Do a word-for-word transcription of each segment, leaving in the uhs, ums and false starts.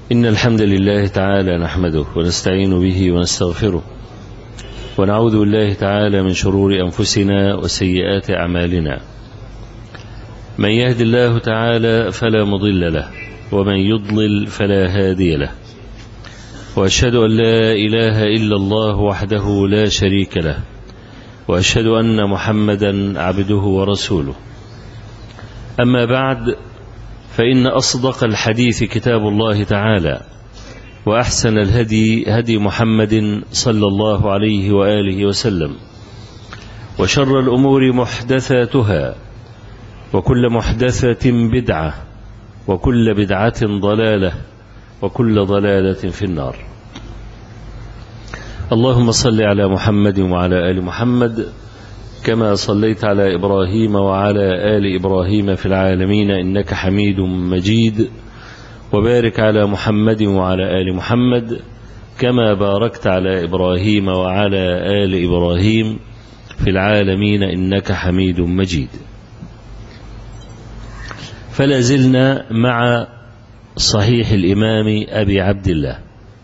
إن الحمد لله تعالى نحمده ونستعين به ونستغفره ونعوذ بالله تعالى من شرور أنفسنا وسيئات أعمالنا. من يهد الله تعالى فلا مضل له ومن يضلل فلا هادي له، وأشهد أن لا إله إلا الله وحده لا شريك له، وأشهد أن محمدا عبده ورسوله. أما بعد، فإن أصدق الحديث كتاب الله تعالى، وأحسن الهدي هدي محمد صلى الله عليه وآله وسلم، وشر الأمور محدثاتها، وكل محدثة بدعة، وكل بدعة ضلالة، وكل ضلالة في النار. اللهم صل على محمد وعلى آل محمد كما صليت على إبراهيم وعلى آل إبراهيم في العالمين إنك حميد مجيد، وبارك على محمد وعلى آل محمد كما باركت على إبراهيم وعلى آل إبراهيم في العالمين إنك حميد مجيد. فلا زلنا مع صحيح الإمام أبي عبد الله.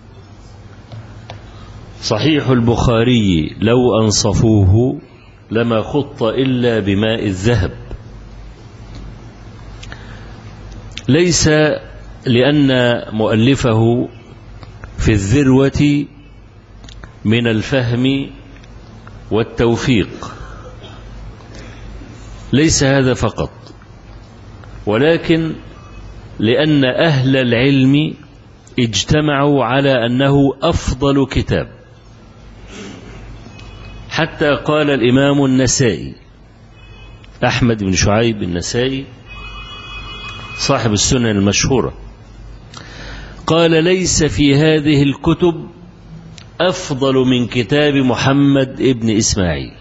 صحيح البخاري لو أنصفوه لما خط إلا بماء الذهب، ليس لأن مؤلفه في الذروة من الفهم والتوفيق، ليس هذا فقط، ولكن لأن أهل العلم اجتمعوا على أنه أفضل كتاب. حتى قال الإمام النسائي أحمد بن شعيب النسائي صاحب السنن المشهورة، قال: ليس في هذه الكتب أفضل من كتاب محمد ابن إسماعيل.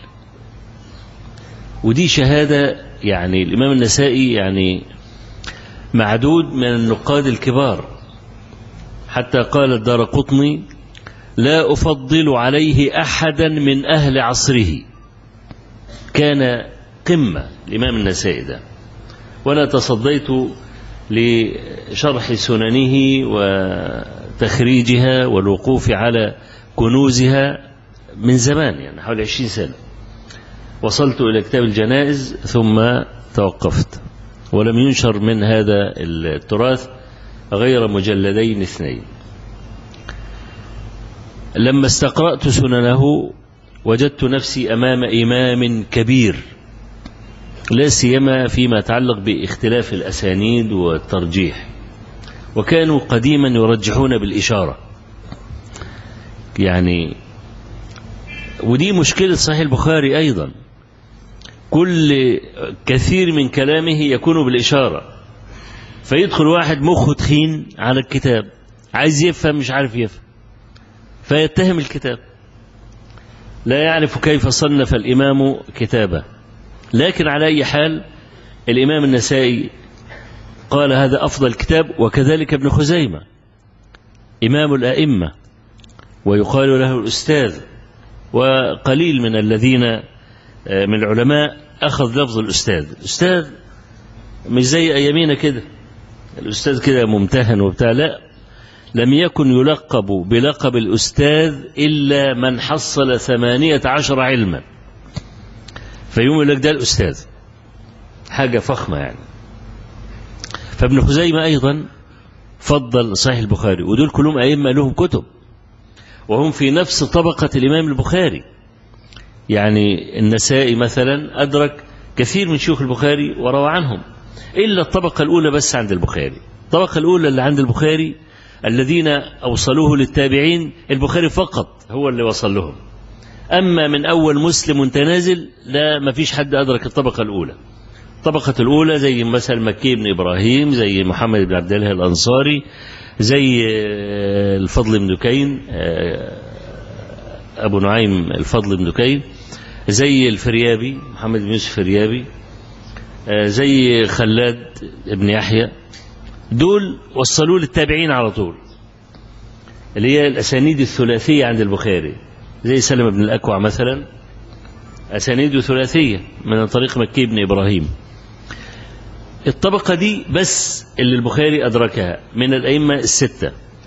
ودي شهادة، يعني الإمام النسائي يعني معدود من النقاد الكبار. حتى قال الدارقطني: لا أفضل عليه أحدا من أهل عصره. كان قمة الإمام النسائي ده، وأنا تصديت لشرح سننه وتخريجها والوقوف على كنوزها من زمان، يعني حوالي عشرين سنة. وصلت إلى كتاب الجنائز ثم توقفت، ولم ينشر من هذا التراث غير مجلدين اثنين. لما استقرأت سننه وجدت نفسي أمام إمام كبير، لا سيما فيما يتعلق باختلاف الأسانيد والترجيح، وكانوا قديما يرجحون بالإشارة. يعني ودي مشكلة صحيح البخاري أيضا، كل كثير من كلامه يكون بالإشارة، فيدخل واحد مخه تخين على الكتاب عايز يفهم مش عارف يفهم، فيتهم الكتاب، لا يعرف كيف صنف الإمام كتابه. لكن على أي حال، الإمام النسائي قال هذا أفضل كتاب، وكذلك ابن خزيمة إمام الأئمة ويقال له الأستاذ، وقليل من الذين من العلماء أخذ لفظ الأستاذ. الأستاذ مش زي أيامينا كده، الأستاذ كده ممتهن وبتاع، لا، لم يكن يلقب بلقب الأستاذ إلا من حصل ثمانية عشر علما، فيوم يقول لك ده الأستاذ، حاجة فخمة يعني. فابن خزيمة أيضا فضل صحيح البخاري، ودول كلهم أئمة لهم كتب، وهم في نفس طبقة الإمام البخاري. يعني النسائي مثلا أدرك كثير من شيوخ البخاري وروى عنهم، إلا الطبقة الأولى بس عند البخاري. الطبقة الأولى اللي عند البخاري الذين أوصلوه للتابعين، البخاري فقط هو اللي وصل لهم. أما من أول مسلم تنازل، لا، ما فيش حد أدرك الطبقة الأولى. الطبقة الأولى زي مثلا مكي بن إبراهيم، زي محمد بن عبد الله الأنصاري، زي الفضل بن دكين، أبو نعيم الفضل بن دكين، زي الفريابي محمد بن يوسف الفريابي، زي خلاد بن يحيى. دول وصلوا للتابعين على طول، اللي هي الأسانيد الثلاثية عند البخاري، زي سلم بن الأكوع مثلا، أسانيد ثلاثية من طريق مكي بن إبراهيم. الطبقة دي بس اللي البخاري أدركها من الأئمة الستة،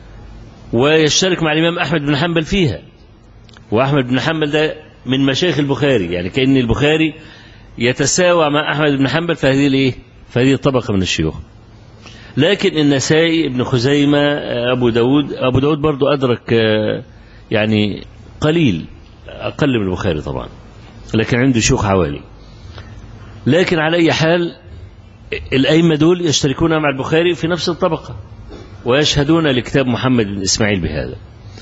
ويشترك مع الإمام أحمد بن حنبل فيها، وأحمد بن حنبل ده من مشايخ البخاري، يعني كأن البخاري يتساوى مع أحمد بن حنبل فهذه الإيه؟ فهذه الطبقة من الشيوخ. لكن النسائي، ابن خزيمة، أبو داود أبو داود برضو أدرك يعني قليل، أقل من البخاري طبعا، لكن عنده شيوخ حوالي. لكن على أي حال الأئمة دول يشتركون مع البخاري في نفس الطبقة، ويشهدون لكتاب محمد بن إسماعيل بهذا.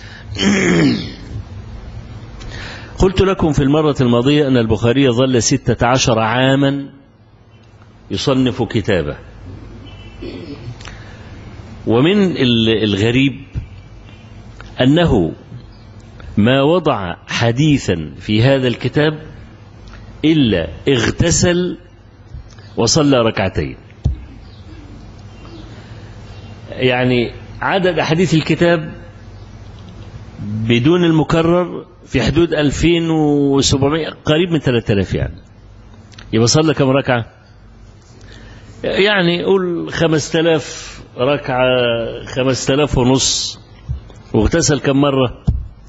قلت لكم في المرة الماضية أن البخاري ظل ستة عشر عاما يصنف كتابه. ومن الغريب أنه ما وضع حديثا في هذا الكتاب إلا اغتسل وصلى ركعتين. يعني عدد أحاديث الكتاب بدون المكرر في حدود ألفين وسبعمائة، قريب من ثلاثة آلاف، يعني يبقى صلى كم ركعة؟ يعني قول خمسة آلاف ركعة، خمسة آلاف ونص. واغتسل كم مرة؟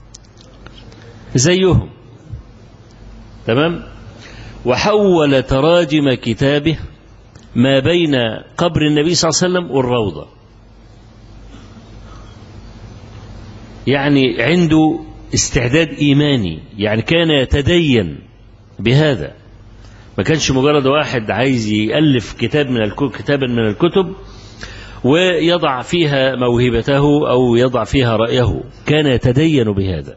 زيهم. تمام. وحول تراجم كتابه ما بين قبر النبي صلى الله عليه وسلم والروضة، يعني عنده استعداد إيماني، يعني كان يتدين بهذا، ما كانش مجرد واحد عايز يألف كتاب من كتابا من الكتب ويضع فيها موهبته أو يضع فيها رأيه، كان يتدين بهذا.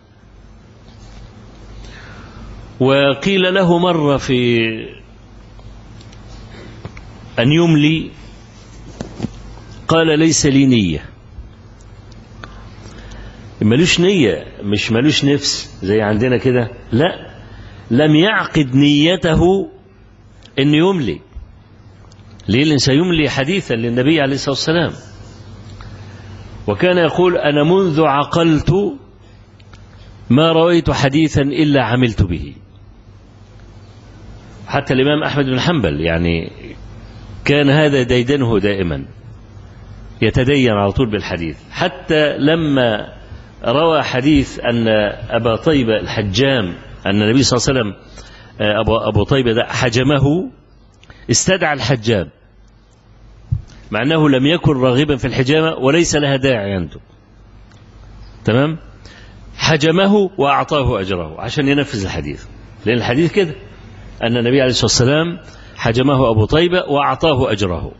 وقيل له مرة في أن يملي، قال ليس لي نية. ملوش نية، مش ملوش نفس زي عندنا كده، لا، لم يعقد نيته أن يملي. ليه؟ لأن سيملي حديثا للنبي عليه الصلاة والسلام. وكان يقول أنا منذ عقلت ما رويت حديثا إلا عملت به. حتى الإمام أحمد بن حنبل يعني كان هذا ديدنه دائما، يتدين على طول بالحديث. حتى لما روى حديث أن أبا طيبة الحجام، أن النبي صلى الله عليه وسلم أبو, أبو طيبة ده حجمه، استدعى الحجام مع أنه لم يكن راغبا في الحجامة وليس لها داعي عنده. تمام. حجمه وأعطاه أجره عشان ينفذ الحديث، لأن الحديث كده أن النبي عليه الصلاة والسلام حجمه أبو طيبة وأعطاه أجره.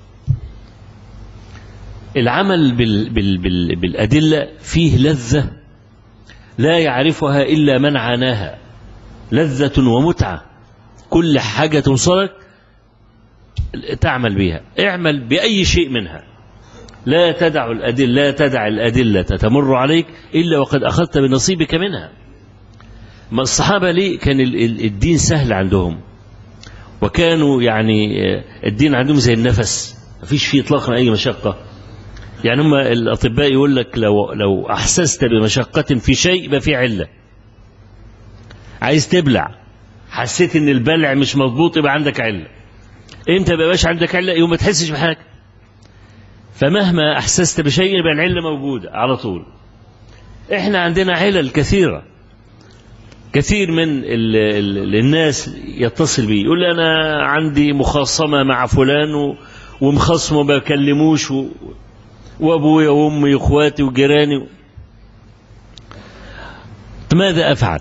العمل بال بال بال بالأدلة فيه لذة لا يعرفها إلا من عاناها، لذة ومتعة. كل حاجة توصلك تعمل بها، اعمل بأي شيء منها، لا تدع الأدلة لا تدع الأدلة تمر عليك إلا وقد أخذت بنصيبك منها. ما الصحابة ليه كان الدين سهل عندهم، وكانوا يعني الدين عندهم زي النفس، ما فيش فيه إطلاقا أي مشقة. يعني هم الأطباء يقول لك لو لو أحسست بمشقة في شيء يبقى في علة. عايز تبلع، حسيت إن البلع مش مضبوط، يبقى عندك علة. إمتى ما يبقاش عندك علة؟ يوم ما تحسش بحاجة. فمهما أحسست بشيء يبقى العلة موجودة على طول. إحنا عندنا علل كثيرة. كثير من ال ال الناس يتصل بي يقول لي أنا عندي مخاصمة مع فلان ومخصمه ما بكلموش، وأبويا وأمي وإخواتي وجيراني، ماذا أفعل؟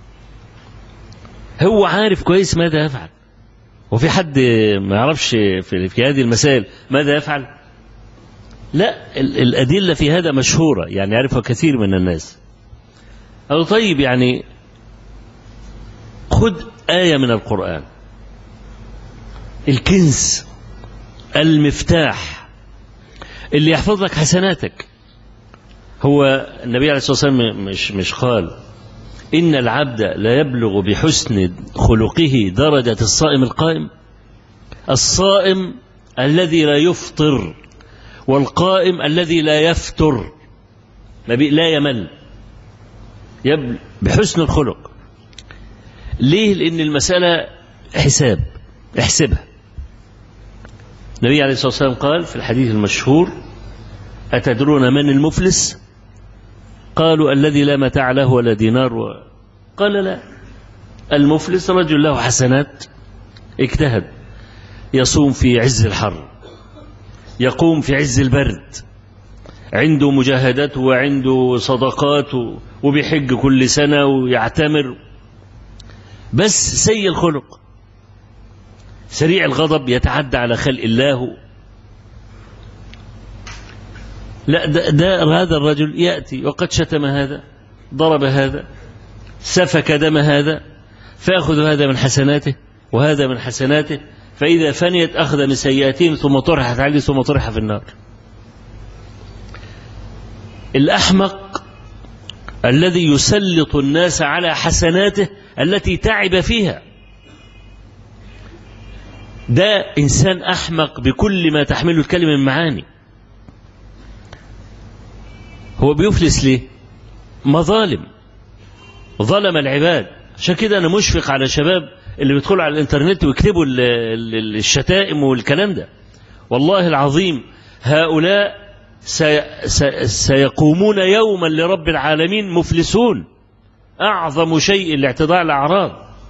هو عارف كويس ماذا يفعل. وفي حد ما يعرفش في, في هذه المسائل ماذا يفعل؟ لا، الأدلة في هذا مشهورة، يعني يعرفها كثير من الناس. أو طيب يعني خد آية من القرآن، الكنز، المفتاح اللي يحفظ لك حسناتك. هو النبي عليه الصلاة والسلام مش مش قال إن العبد لا يبلغ بحسن خلقه درجة الصائم القائم؟ الصائم الذي لا يفطر، والقائم الذي لا يفتر، لا يمل، يبلغ بحسن الخلق. ليه؟ لأن المسألة حساب، احسبها. النبي عليه الصلاة والسلام قال في الحديث المشهور أتدرون من المفلس؟ قالوا الذي لا متاع له ولا دينار و... قال لا، المفلس رجل له حسنات اجتهد، يصوم في عز الحر، يقوم في عز البرد، عنده مجاهدات وعنده صدقات وبيحج كل سنة ويعتمر، بس سيء الخلق، سريع الغضب، يتعدى على خلق الله. لا، ده, ده هذا الرجل يأتي وقد شتم هذا، ضرب هذا، سفك دم هذا، فيأخذ هذا من حسناته وهذا من حسناته، فإذا فنيت أخذ من سيئاتهم ثم طرحت عليه ثم طرح في النار. الأحمق الذي يسلط الناس على حسناته التي تعب فيها، ده إنسان أحمق بكل ما تحمله الكلمة من معاني. هو بيفلس ليه؟ مظالم، ظلم العباد. عشان كده أنا مشفق على شباب اللي بيدخلوا على الإنترنت ويكتبوا الشتائم والكلام ده. والله العظيم هؤلاء سيقومون يوما لرب العالمين مفلسون. أعظم شيء الاعتداء على الأعراض.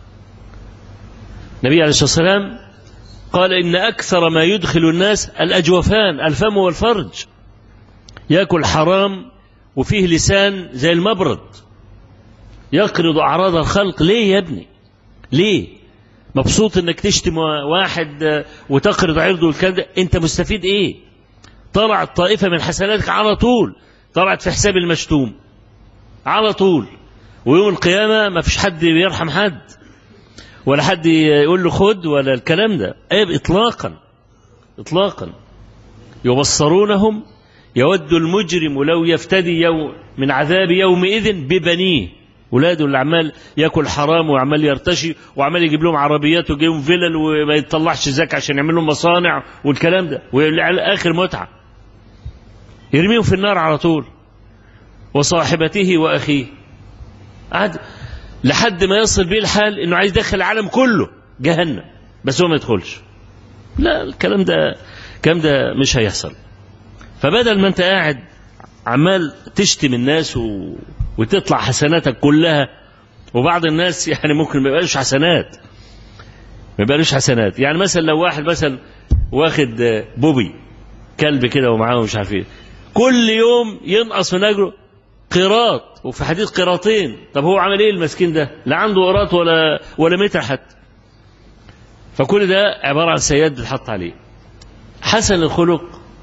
النبي عليه الصلاة والسلام قال إن أكثر ما يدخل الناس الأجوفان، الفم والفرج. يأكل حرام وفيه لسان زي المبرد، يقرض أعراض الخلق. ليه يا ابني؟ ليه؟ مبسوط انك تشتم واحد وتقرض عرضه والكلام ده، انت مستفيد ايه؟ طلعت طائفة من حسناتك على طول، طلعت في حساب المشتوم على طول. ويوم القيامة ما فيش حد بيرحم حد ولا حد يقول له خد ولا الكلام ده، ايه اطلاقا اطلاقا. يبصرونهم يود المجرم لو يفتدي يوم من عذاب يومئذ ببنيه. ولاده اللي عمال ياكل حرام وعمال يرتشي وعمال يجيب لهم عربيات ويجيب لهم فيلل وما يطلعش زكاة عشان يعمل لهم مصانع والكلام ده، وعلى اخر متعه يرميهم في النار على طول، وصاحبته واخيه، عاد لحد ما يصل بيه الحال انه عايز يدخل العالم كله جهنم بس هو ما يدخلش. لا، الكلام ده الكلام ده مش هيحصل. فبدل ما انت قاعد عمال تشتم الناس و... وتطلع حسناتك كلها، وبعض الناس يعني ممكن ما يبقاش حسنات ما يبقاش حسنات يعني مثلا لو واحد مثلا واخد بوبي كلب كده ومعاه مش عارف ايه، كل يوم ينقص من اجره قيراط، وفي حديث قيراطين. طب هو عمل ايه المسكين ده؟ لا عنده قيراط ولا ولا متر حتى. فكل ده عباره عن سيئات بتحط عليه. حسن الخلق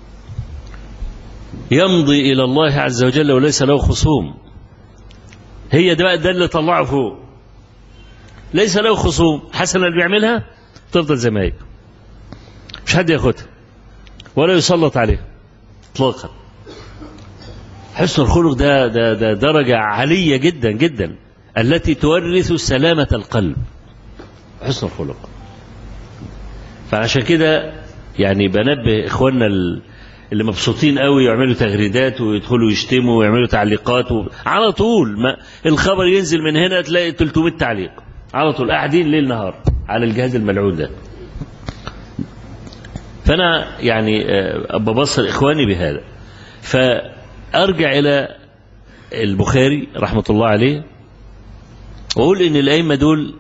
يمضي الى الله عز وجل وليس له خصوم. هي ده بقى ده اللي طلعه فوق، ليس له خصوم. حسنة اللي بيعملها تفضل زي ما هي، مش حد ياخدها ولا يسلط عليها اطلاقا. حسن الخلق ده, ده ده درجة عالية جدا جدا التي تورث سلامة القلب، حسن الخلق. فعشان كده يعني بنبه اخواننا اللي مبسوطين قوي يعملوا تغريدات ويدخلوا يشتموا ويعملوا تعليقات و... على طول ما الخبر ينزل من هنا تلاقي ثلاثمائة تعليق على طول، قاعدين ليل نهار على الجهاز الملعون ده. فأنا يعني ببصر إخواني بهذا. فأرجع إلى البخاري رحمة الله عليه وأقول إن الأئمة دول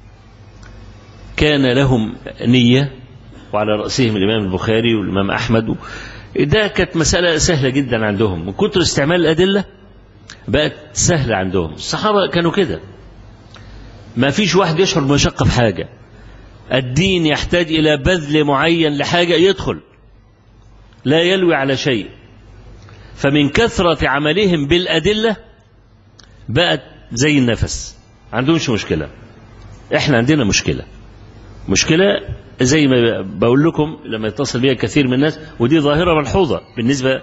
كان لهم نية، وعلى رأسهم الإمام البخاري والإمام أحمد. ده كانت مسألة سهلة جدا عندهم، من كتر استعمال الأدلة بقت سهلة عندهم. الصحابة كانوا كده، ما فيش واحد يشعر بمشقة في حاجة. الدين يحتاج إلى بذل معين لحاجة يدخل، لا يلوي على شيء. فمن كثرة عملهم بالأدلة بقت زي النفس، عندهمش مشكلة. احنا عندنا مشكلة مشكلة زي ما بقول لكم لما يتصل بيها كثير من الناس، ودي ظاهرة ملحوظة بالنسبة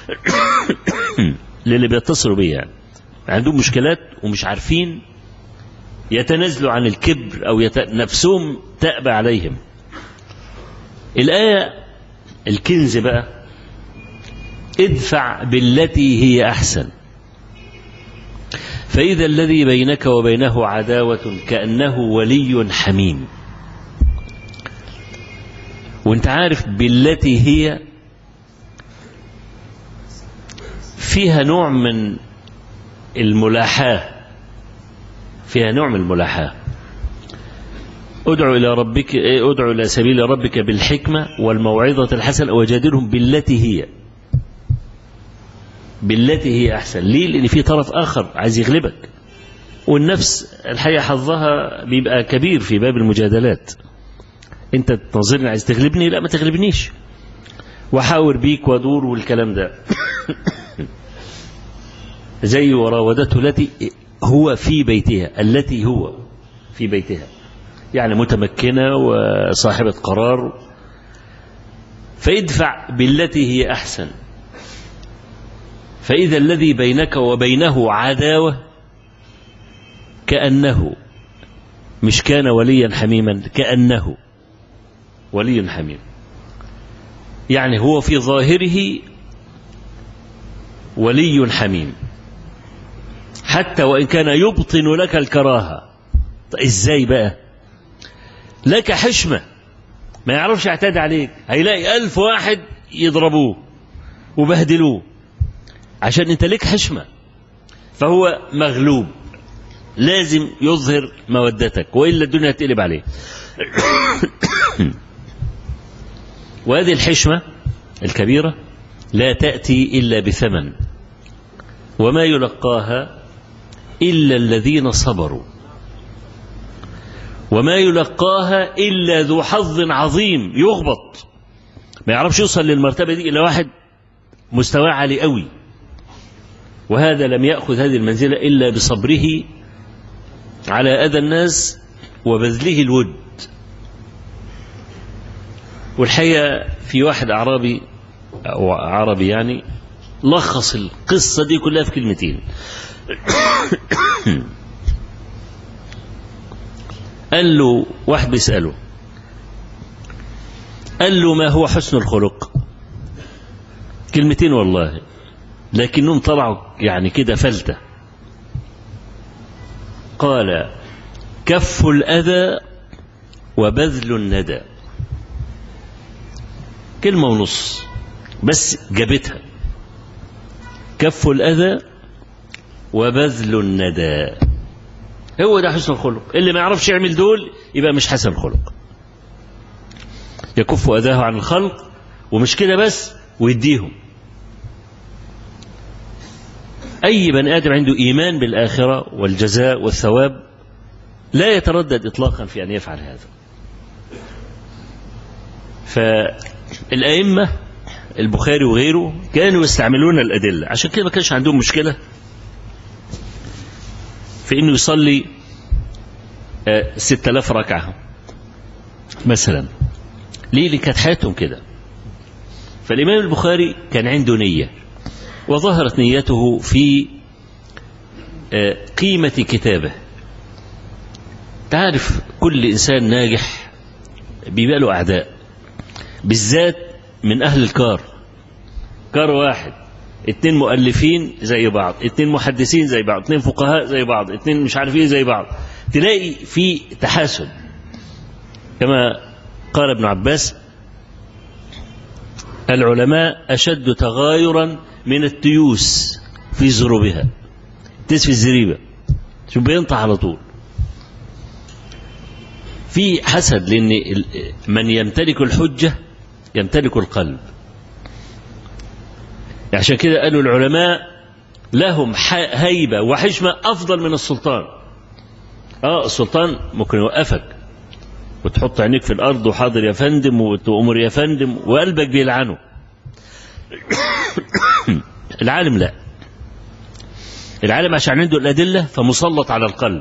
للي بيتصلوا بيها، يعني عندهم مشكلات ومش عارفين يتنازلوا عن الكبر أو يت... نفسهم تأبى عليهم. الآية الكنز بقى، ادفع بالتي هي أحسن فإذا الذي بينك وبينه عداوة كأنه ولي حميم. وانت عارف بالتي هي فيها نوع من الملاحاة، فيها نوع من الملاحاة. ادعو إلى ربك ادعو إلى سبيل ربك بالحكمة والموعظة الحسنة وجادلهم بالتي هي بالتي هي أحسن. ليه؟ لأن في طرف آخر عايز يغلبك، والنفس الحقيقة حظها بيبقى كبير في باب المجادلات. أنت تنظرني عايز تغلبني، لا ما تغلبنيش، وحاور بيك ودور والكلام ده. زي وراودته التي هو في بيتها التي هو في بيتها، يعني متمكنة وصاحبة قرار. فادفع بالتي هي أحسن، فإذا الذي بينك وبينه عداوة كأنه مش كان وليا حميما، كأنه ولي حميم. يعني هو في ظاهره ولي حميم، حتى وإن كان يبطن لك الكراهة. إزاي بقى؟ لك حشمة، ما يعرفش يعتاد عليك، هيلاقي ألف واحد يضربوه وبهدلوه عشان انت لك حشمة، فهو مغلوب، لازم يظهر مودتك وإلا الدنيا تقلب عليه. وهذه الحشمة الكبيرة لا تأتي إلا بثمن، وما يلقاها إلا الذين صبروا، وما يلقاها إلا ذو حظ عظيم يغبط، ما يعرفش يوصل للمرتبة دي إلا واحد مستواه عالي قوي، وهذا لم يأخذ هذه المنزلة إلا بصبره على أذى الناس وبذله الود. والحقيقة في واحد أعرابي أو عربي يعني لخص القصة دي كلها في كلمتين. قال له واحد بيسأله، قال له ما هو حسن الخلق؟ كلمتين والله، لكنهم طلعوا يعني كده فلتة. قال كف الأذى وبذل الندى. كلمة ونص بس جابتها، كف الأذى وبذل الندى. هو ده حسن الخلق. اللي ما يعرفش يعمل دول يبقى مش حسن الخلق. يكف أذاه عن الخلق، ومش كده بس، ويديهم. أي بني آدم عنده إيمان بالآخرة والجزاء والثواب لا يتردد إطلاقا في أن يفعل هذا. فالأئمة البخاري وغيره كانوا يستعملون الأدلة، عشان كده ما كانش عندهم مشكلة في أنه يصلي ستة آلاف ركعة مثلا. ليه؟ اللي كانت حياتهم كده. فالإمام البخاري كان عنده نية، وظهرت نيته في قيمة كتابه. تعرف كل إنسان ناجح بيبقى له أعداء، بالذات من أهل الكار. كار واحد، اتنين مؤلفين زي بعض، اتنين محدثين زي بعض، اتنين فقهاء زي بعض، اتنين مش عارف ايه زي بعض، تلاقي في تحاسد. كما قال ابن عباس العلماء أشد تغايرا من التيوس في زروبها. تيس في الزريبة شو بينطح على طول. في حسد، لأن من يمتلك الحجة يمتلك القلب. عشان كده قالوا العلماء لهم هيبة وحشمة أفضل من السلطان. آه السلطان ممكن يوقفك وتحط عينيك في الأرض وحاضر يا فندم وتأمر يا فندم وقلبك بيلعنه. العالم لا، العالم عشان عنده الأدلة فمسلط على القلب.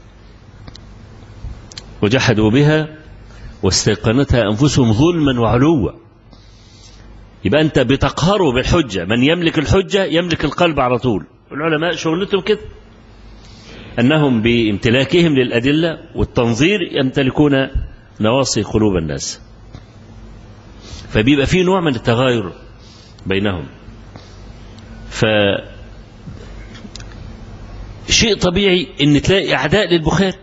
وجحدوا بها واستيقنتها أنفسهم ظلما وعلوا. يبقى أنت بتقهره بالحجة. من يملك الحجة يملك القلب على طول. العلماء شغلتهم كده، أنهم بامتلاكهم للأدلة والتنظير يمتلكون نواصي قلوب الناس. فبيبقى فيه نوع من التغاير بينهم. ف شيء طبيعي ان تلاقي اعداء للبخاري.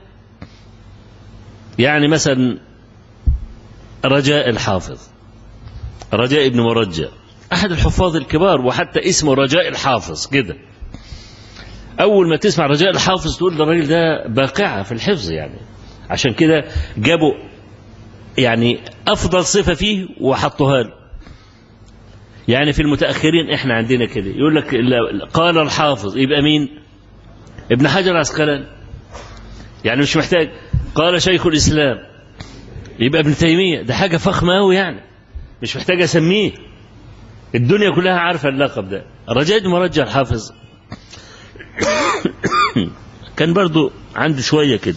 يعني مثلا رجاء الحافظ، رجاء ابن مرجع، احد الحفاظ الكبار، وحتى اسمه رجاء الحافظ كده. أول ما تسمع رجاء الحافظ تقول ده الراجل ده باقعة في الحفظ يعني. عشان كده جابوا يعني أفضل صفة فيه وحطوها له. يعني في المتأخرين إحنا عندنا كده يقول لك قال الحافظ، يبقى مين؟ ابن حجر العسقلاني. يعني مش محتاج قال شيخ الإسلام، يبقى ابن تيمية. ده حاجة فخمة أوي يعني، مش محتاج أسميه، الدنيا كلها عارفة اللقب ده. رجاء مرجع الحافظ كان برضو عنده شوية كده.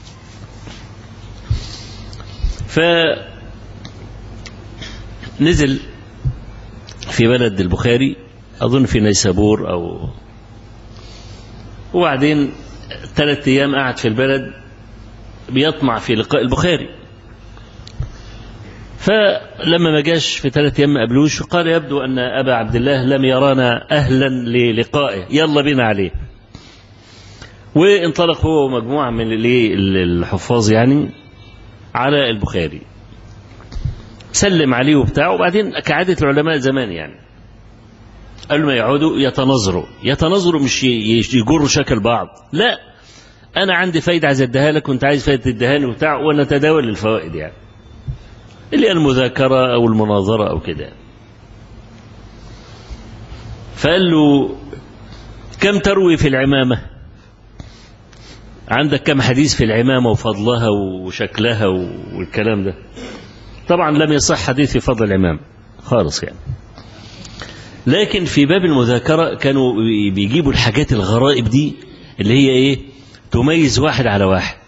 فنزل في بلد البخاري، أظن في نيسابور أو، وبعدين ثلاثة أيام قعد في البلد بيطمع في لقاء البخاري. فلما ما جاش في ثلاثة أيام ما قابلوش، قال يبدو أن أبا عبد الله لم يرانا أهلا للقائه، يلا بينا عليه. وانطلق هو ومجموعة من الحفاظ يعني على البخاري، سلم عليه وبتاع. وبعدين كعادة العلماء زمان يعني قالوا ما يقعدوا يتنظروا يتنظروا مش يجروا شكل بعض، لا، أنا عندي فايدة عايز أديها لك وأنت عايز فايدة تديها لي وبتاع، ونتداول الفوائد يعني، اللي هي المذاكرة أو المناظرة أو كده. فقال له كم تروي في العمامة؟ عندك كم حديث في العمامة وفضلها وشكلها والكلام ده؟ طبعا لم يصح حديث في فضل العمام خالص يعني، لكن في باب المذاكرة كانوا بيجيبوا الحاجات الغرائب دي اللي هي ايه، تميز واحد على واحد.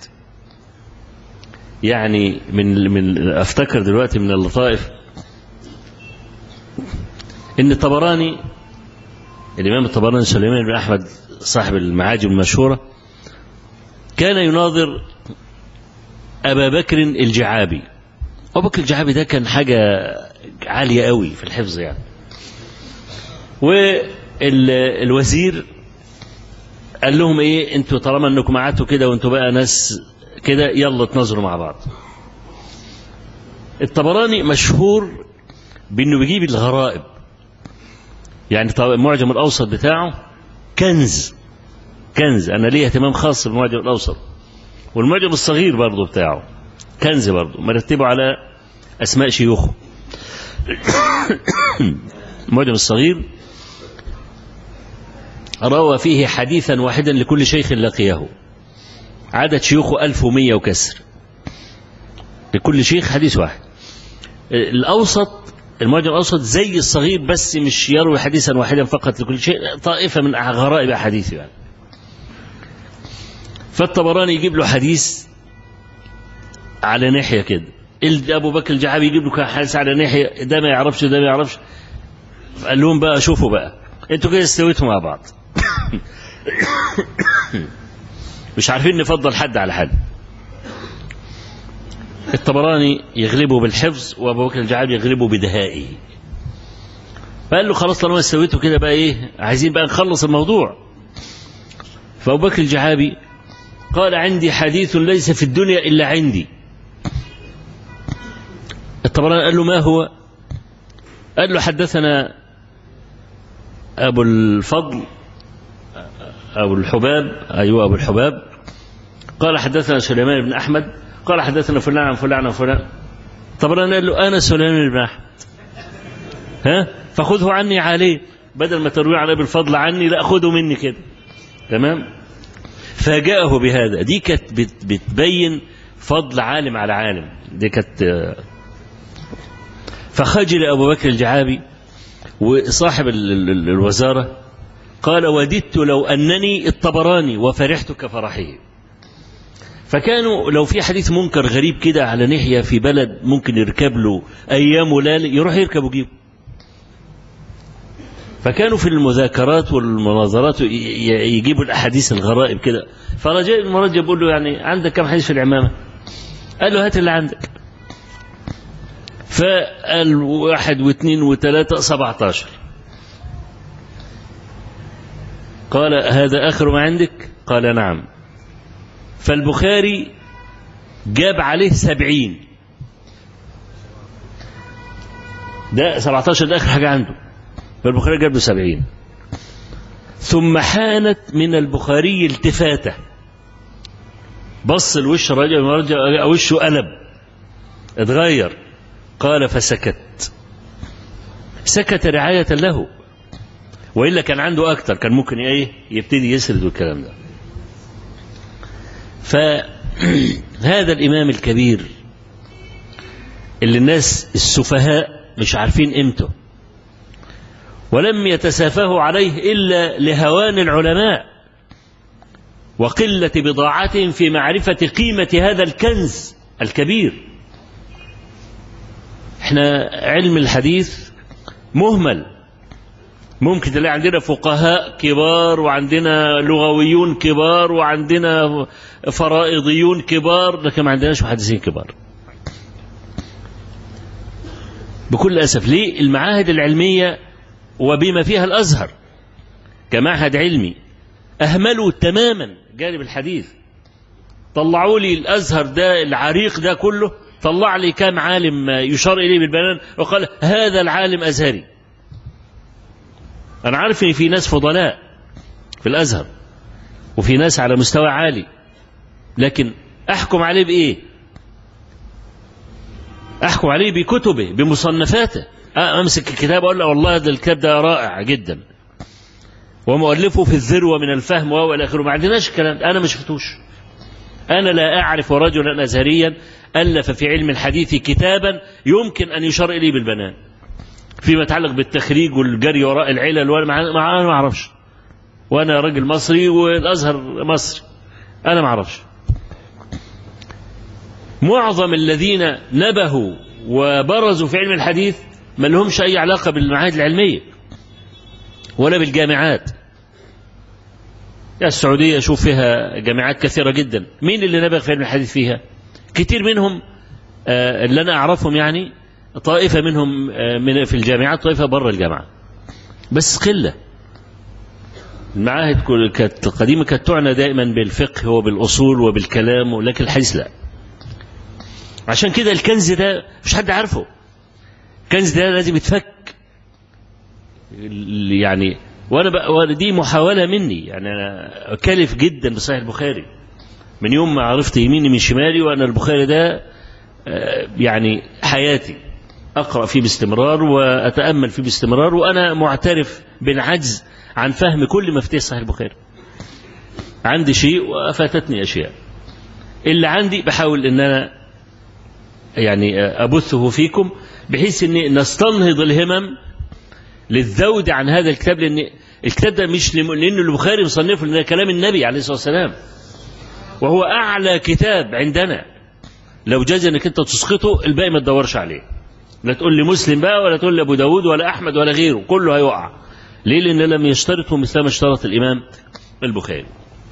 يعني من من افتكر دلوقتي من اللطائف ان الطبراني، الامام الطبراني سليمان بن احمد صاحب المعاجم المشهورة، كان يناظر ابا بكر الجعابي. ابو بكر الجعابي ده كان حاجة عالية قوي في الحفظ يعني. والوزير قال لهم ايه، انتوا طالما انكم قعدتوا كده وانتوا بقى ناس كده، يلا تناظروا مع بعض. الطبراني مشهور بانه بيجيب الغرائب، يعني المعجم الاوسط بتاعه كنز كنز انا ليه اهتمام خاص بالمعجم الاوسط، والمعجم الصغير برضه بتاعه كنز برضه مرتبه على اسماء شيوخه. المعجم الصغير روى فيه حديثا واحدا لكل شيخ لقيه، عدد شيوخه ألف ومية وكسر، لكل شيخ حديث واحد. الأوسط، المعجم الأوسط زي الصغير بس مش يروي حديثا واحدا فقط لكل شيء، طائفة من غرائب أحاديثه يعني. فالطبراني يجيب له حديث على ناحية كده، أبو بكر الجعابي يجيب له حديث على ناحية، ده ما يعرفش ده ما يعرفش. قال لهم بقى شوفوا بقى انتوا كده استويتوا مع بعض مش عارفين نفضل حد على حد. الطبراني يغلبه بالحفظ وابو بكر الجعابي يغلبه بدهائه. فقال له خلاص طالما استويتوا كده بقى ايه، عايزين بقى نخلص الموضوع. فابو بكر الجعابي قال عندي حديث ليس في الدنيا الا عندي. الطبراني قال له ما هو؟ قال له حدثنا أبو الفضل أبو الحباب، أيوة أبو الحباب، قال حدثنا سليمان بن أحمد قال حدثنا فلان عن فلان عن فلان. طبعا قال له أنا سليمان بن أحمد، ها فخذه عني عليه، بدل ما تروي على أبو الفضل عني لا خذه مني كده، تمام. فجاءه بهذا، دي كانت بتبين فضل عالم على عالم، دي كانت. فخجل أبو بكر الجعابي وصاحب الوزارة قال وددت لو أنني الطبراني وفرحت كفرحه. فكانوا لو في حديث منكر غريب كده على ناحية في بلد ممكن يركب له أيام وليالي، يروح يركب ويجيبه. فكانوا في المذاكرات والمناظرات يجيبوا الأحاديث الغرائب كده. فرجاء المرجع بيقول له يعني عندك كم حديث في العمامة؟ قال له هات اللي عندك. فقال واحد واثنين وثلاثة سبعة عشر. قال هذا آخر ما عندك؟ قال نعم. فالبخاري جاب عليه سبعين، ده سبعة عشر ده آخر حاجة عنده، فالبخاري جاب له سبعين. ثم حانت من البخاري التفاتة، بص الوش الرجل وشه قلب اتغير. قال فسكت، سكت رعاية له، وإلا كان عنده أكتر، كان ممكن إيه يبتدي يسرد الكلام ده. فهذا الإمام الكبير اللي الناس السفهاء مش عارفين قيمته، ولم يتسافهوا عليه إلا لهوان العلماء وقلة بضاعتهم في معرفة قيمة هذا الكنز الكبير. احنا علم الحديث مهمل، ممكن تلاقي عندنا فقهاء كبار وعندنا لغويون كبار وعندنا فرائضيون كبار، لكن ما عندناش محدثين كبار بكل أسف. ليه؟ المعاهد العلمية وبما فيها الأزهر كمعهد علمي أهملوا تماما جانب الحديث. طلعوا لي الأزهر ده العريق ده كله، طلع لي كام عالم يشار إليه بالبنان وقال هذا العالم أزهري. أنا عارف إن في ناس فضلاء في الأزهر وفي ناس على مستوى عالي، لكن أحكم عليه بإيه؟ أحكم عليه بكتبه بمصنفاته. أمسك الكتاب أقول له والله ده الكتاب ده رائع جدا ومؤلفه في الذروة من الفهم وإلى آخره. ما عندناش الكلام، أنا ما شفتوش. أنا لا أعرف رجلا أزهريا ألف في علم الحديث كتابا يمكن أن يشار إليه بالبنان فيما يتعلق بالتخريج والجري وراء العلل. وأنا ما أعرفش، وأنا راجل مصري والأزهر مصري، أنا ما أعرفش. معظم الذين نبهوا وبرزوا في علم الحديث ما لهمش أي علاقة بالمعاهد العلمية ولا بالجامعات. يا السعودية شوف فيها جامعات كثيرة جدا، مين اللي نبغ في علم الحديث فيها؟ كتير منهم آه اللي أنا أعرفهم، يعني طائفة منهم آه من في الجامعات، طائفة برا الجامعة، بس قلة. المعاهد كانت قديمة كانت تعنى دائما بالفقه وبالأصول وبالكلام، ولكن الحديث لا. عشان كده الكنز ده مش حد عارفه، الكنز ده لازم يتفك يعني. وانا بقى دي محاولة مني، يعني انا كلف جدا بصحيح البخاري من يوم ما عرفت يميني من شمالي، وانا البخاري ده يعني حياتي، اقرأ فيه باستمرار واتأمل فيه باستمرار، وانا معترف بالعجز عن فهم كل مفاتيح صحيح البخاري. عندي شيء وفاتتني اشياء، اللي عندي بحاول ان انا يعني أبثه فيكم بحيث أن نستنهض الهمم للذود عن هذا الكتاب، لأن الكتاب ده مش لأنه البخاري مصنفه، لأنه كلام النبي عليه الصلاة والسلام، وهو أعلى كتاب عندنا. لو جاز أنك أنت تسقطه الباقي ما تدورش عليه، لا تقول لي مسلم بقى ولا تقول لي أبو داود ولا أحمد ولا غيره، كله هيوقع. ليه؟ لأن لم يشترطه مثل ما اشترط الإمام البخاري.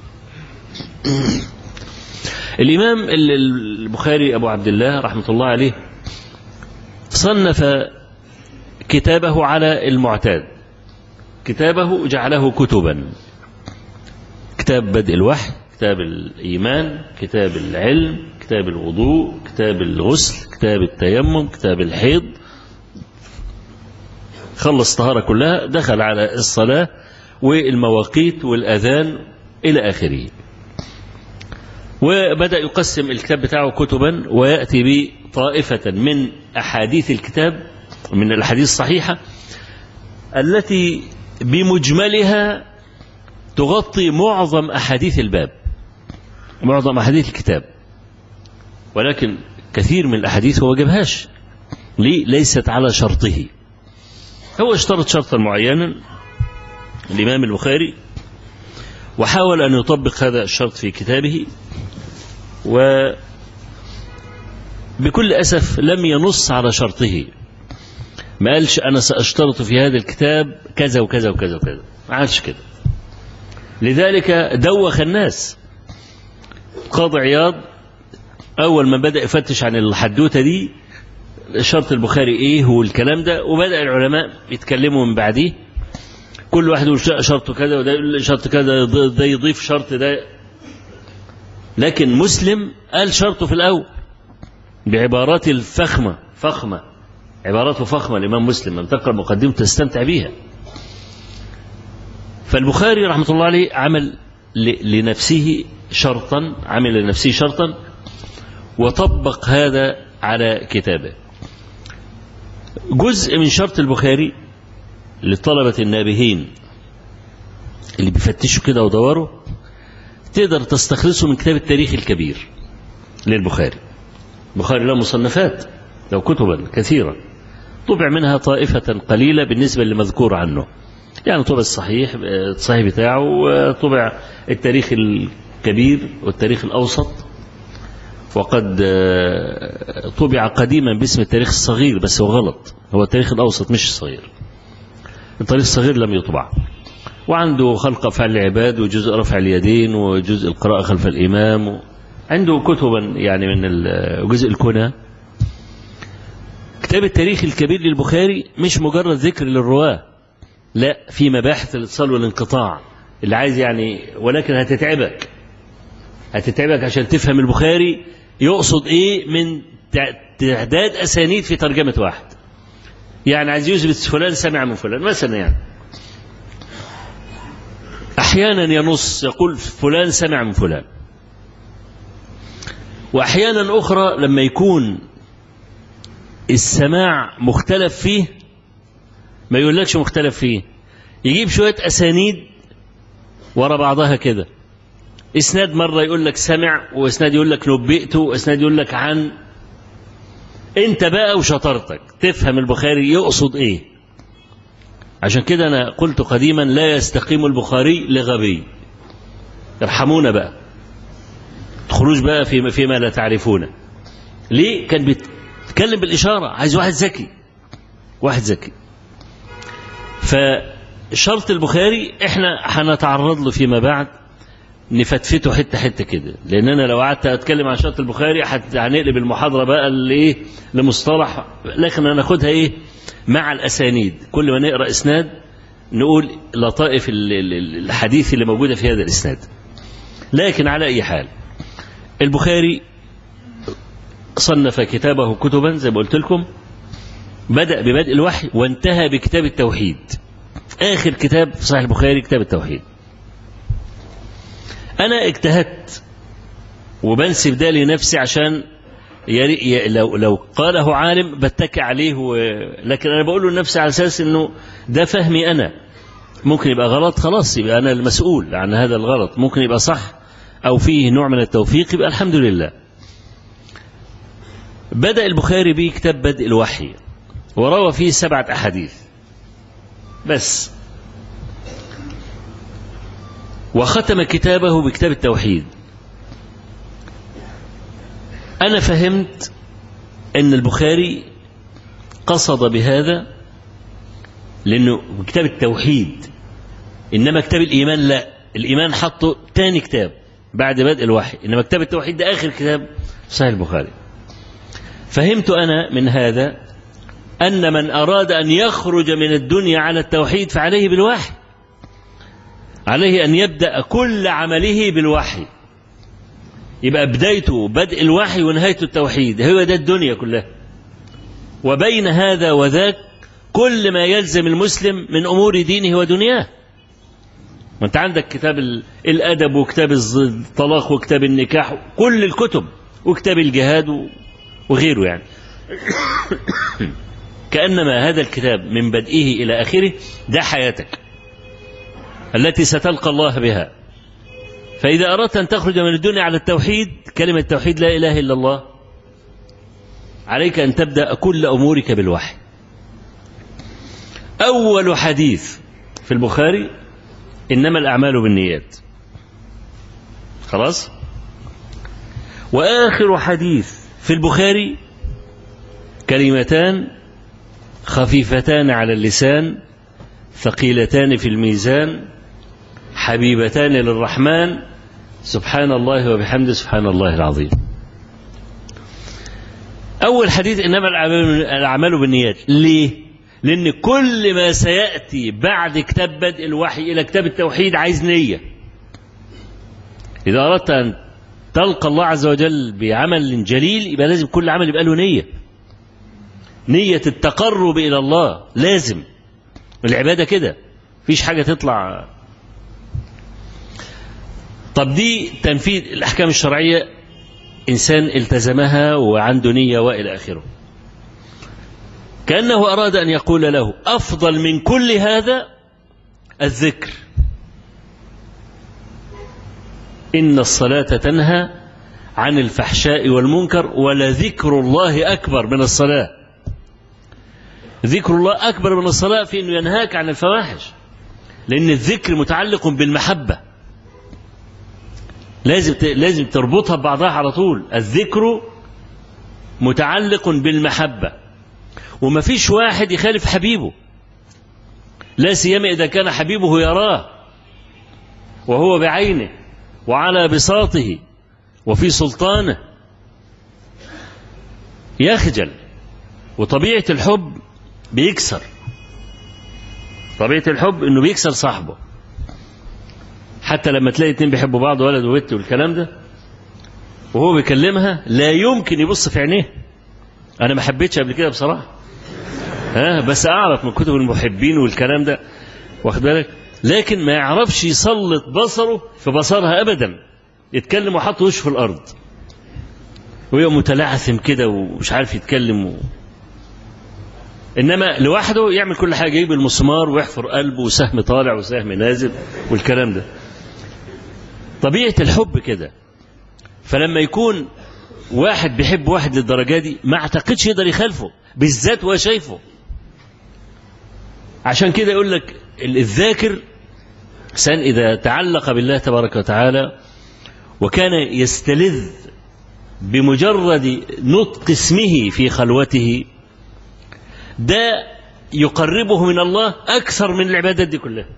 الإمام البخاري أبو عبد الله رحمة الله عليه صنف كتابه على المعتاد، كتابه جعله كتبا: كتاب بدء الوحي، كتاب الإيمان، كتاب العلم، كتاب الوضوء، كتاب الغسل، كتاب التيمم، كتاب الحيض. خلص الطهارة كلها، دخل على الصلاة والمواقيت والأذان إلى آخره. وبدأ يقسم الكتاب بتاعه كتبا، ويأتي بطائفة من أحاديث الكتاب، من الأحاديث الصحيحة التي بمجملها تغطي معظم أحاديث الباب، معظم أحاديث الكتاب، ولكن كثير من الأحاديث هو جابهاش. ليه؟ ليست على شرطه. هو اشترط شرطا معينا الإمام البخاري، وحاول أن يطبق هذا الشرط في كتابه، وبكل أسف لم ينص على شرطه. ما قالش أنا سأشترط في هذا الكتاب كذا وكذا وكذا وكذا، ما عادش كده. لذلك دوخ الناس. قاضي عياض أول ما بدأ يفتش عن الحدوتة دي، شرط البخاري إيه والكلام ده، وبدأ العلماء يتكلموا من بعديه، كل واحد يقول شرط كذا وده يقول شرط كذا، ده يضيف شرط ده. لكن مسلم قال شرطه في الأول بعبارات الفخمة فخمة، عباراته فخمة. الإمام مسلم لما تقرأ مقدمة تستمتع بيها. فالبخاري رحمة الله عليه عمل لنفسه شرطا عمل لنفسه شرطا وطبق هذا على كتابه. جزء من شرط البخاري للطلبة النابهين اللي بيفتشوا كده ودوروا تقدر تستخلصه من كتاب التاريخ الكبير للبخاري. البخاري له مصنفات، له كتبا كثيرة، طبع منها طائفة قليلة بالنسبة للمذكور عنه، يعني طبع الصحيح الصحيح بتاعه، وطبع التاريخ الكبير والتاريخ الأوسط، وقد طبع قديما باسم التاريخ الصغير، بس هو غلط، هو التاريخ الأوسط مش الصغير، التاريخ الصغير لم يطبع. وعنده خلق أفعال العباد وجزء رفع اليدين وجزء القراءة خلف الإمام، عنده كتبا يعني من جزء الكنى. كتاب التاريخ الكبير للبخاري مش مجرد ذكر للرواة، لا، في مباحث الاتصال والانقطاع اللي عايز يعني، ولكن هتتعبك هتتعبك عشان تفهم البخاري يقصد ايه من تعداد اسانيد في ترجمة واحد. يعني عايز يثبت فلان سمع من فلان مثلا، يعني احيانا ينص يقول فلان سمع من فلان، واحيانا اخرى لما يكون السماع مختلف فيه ما يقولكش مختلف فيه، يجيب شوية أسانيد ورا بعضها كده، إسناد مرة يقول لك سمع، وإسناد يقول لك نبئته، وإسناد يقول لك عن. أنت بقى وشطارتك تفهم البخاري يقصد إيه. عشان كده أنا قلت قديما لا يستقيم البخاري لغبي. ارحمونا بقى، تدخلوش بقى فيما, فيما لا تعرفونه. ليه؟ كان بيتكلم بالإشارة، عايز واحد ذكي، واحد ذكي. فشرط البخاري احنا هنتعرض له فيما بعد، نفتفته حته حته كده، لان انا لو قعدت اتكلم عن شرط البخاري هنقلب المحاضره بقى لايه، لمصطلح، لكن هناخدها ايه مع الاسانيد. كل ما نقرا اسناد نقول لطائف الحديث اللي موجوده في هذا الاسناد. لكن على اي حال البخاري صنف كتابه كتبا زي ما قلت لكم، بدأ ببدء الوحي وانتهى بكتاب التوحيد. آخر كتاب في صحيح البخاري كتاب التوحيد. أنا اجتهدت وبنسب ده لنفسي عشان يري لو لو قاله عالم بتكي عليه و... لكن أنا بقوله لنفسي على أساس إنه ده فهمي أنا، ممكن يبقى غلط، خلاص يبقى أنا المسؤول عن هذا الغلط، ممكن يبقى صح أو فيه نوع من التوفيق، يبقى الحمد لله. بدأ البخاري بكتاب بدء الوحي وروى فيه سبعة أحاديث بس، وختم كتابه بكتاب التوحيد. أنا فهمت أن البخاري قصد بهذا لأنه كتاب التوحيد، إنما كتاب الإيمان لا، الإيمان حطه تاني كتاب بعد بدء الوحي، إنما كتاب التوحيد ده آخر كتاب صحيح البخاري. فهمت أنا من هذا أن من أراد أن يخرج من الدنيا على التوحيد فعليه بالوحي، عليه أن يبدأ كل عمله بالوحي، يبقى بدايته بدء الوحي ونهايته التوحيد، هو ده الدنيا كلها. وبين هذا وذاك كل ما يلزم المسلم من أمور دينه ودنياه. وانت عندك كتاب الأدب وكتاب الطلاق وكتاب النكاح، كل الكتب، وكتاب الجهاد وغيره، يعني كأنما هذا الكتاب من بدئه إلى آخره ده حياتك التي ستلقى الله بها. فإذا أردت أن تخرج من الدنيا على التوحيد، كلمة التوحيد لا إله إلا الله، عليك أن تبدأ كل أمورك بالوحي. أول حديث في البخاري إنما الأعمال بالنيات، خلاص. وآخر حديث في البخاري كلمتان خفيفتان على اللسان ثقيلتان في الميزان حبيبتان للرحمن سبحان الله وبحمده سبحان الله العظيم. أول حديث إنما الأعمال بالنيات. ليه؟ لأن كل ما سيأتي بعد كتاب بدء الوحي إلى كتاب التوحيد عايز نية. إذا أردت أن تلقى الله عز وجل بعمل جليل يبقى لازم كل عمل يبقى له نية، نية التقرب إلى الله لازم. العبادة كده، فيش حاجة تطلع طب دي تنفيذ الأحكام الشرعية، إنسان التزمها وعنده نية وإلى آخره، كأنه أراد أن يقول له أفضل من كل هذا الذكر. إن الصلاة تنهى عن الفحشاء والمنكر ولذكر الله أكبر من الصلاة. ذكر الله أكبر من الصلاة في أنه ينهاك عن الفواحش، لأن الذكر متعلق بالمحبة، لازم لازم تربطها ببعضها على طول. الذكر متعلق بالمحبة، وما فيش واحد يخالف حبيبه، لا سيما إذا كان حبيبه يراه وهو بعينه وعلى بساطه وفي سلطانه، يخجل. وطبيعة الحب بيكسر، طبيعة الحب انه بيكسر صاحبه. حتى لما تلاقي اتنين بيحبوا بعض، ولد وبنت والكلام ده، وهو بيكلمها لا يمكن يبص في عينيه. انا ما حبيتش قبل كده بصراحة، ها بس اعرف من كتب المحبين والكلام ده، واخد بالك، لكن ما يعرفش يسلط بصره في بصرها ابدا. يتكلم وحط وشه في الارض وهي متلعثم كده ومش عارف يتكلم و... انما لوحده يعمل كل حاجه، يجيب المسمار ويحفر قلبه وسهم طالع وسهم نازل والكلام ده. طبيعه الحب كده. فلما يكون واحد بيحب واحد للدرجه دي، ما اعتقدش يقدر يخالفه، بالذات وهو شايفه. عشان كده يقول لك الذاكر سن إذا تعلق بالله تبارك وتعالى وكان يستلذ بمجرد نطق اسمه في خلوته، ده يقربه من الله أكثر من العبادات دي كلها.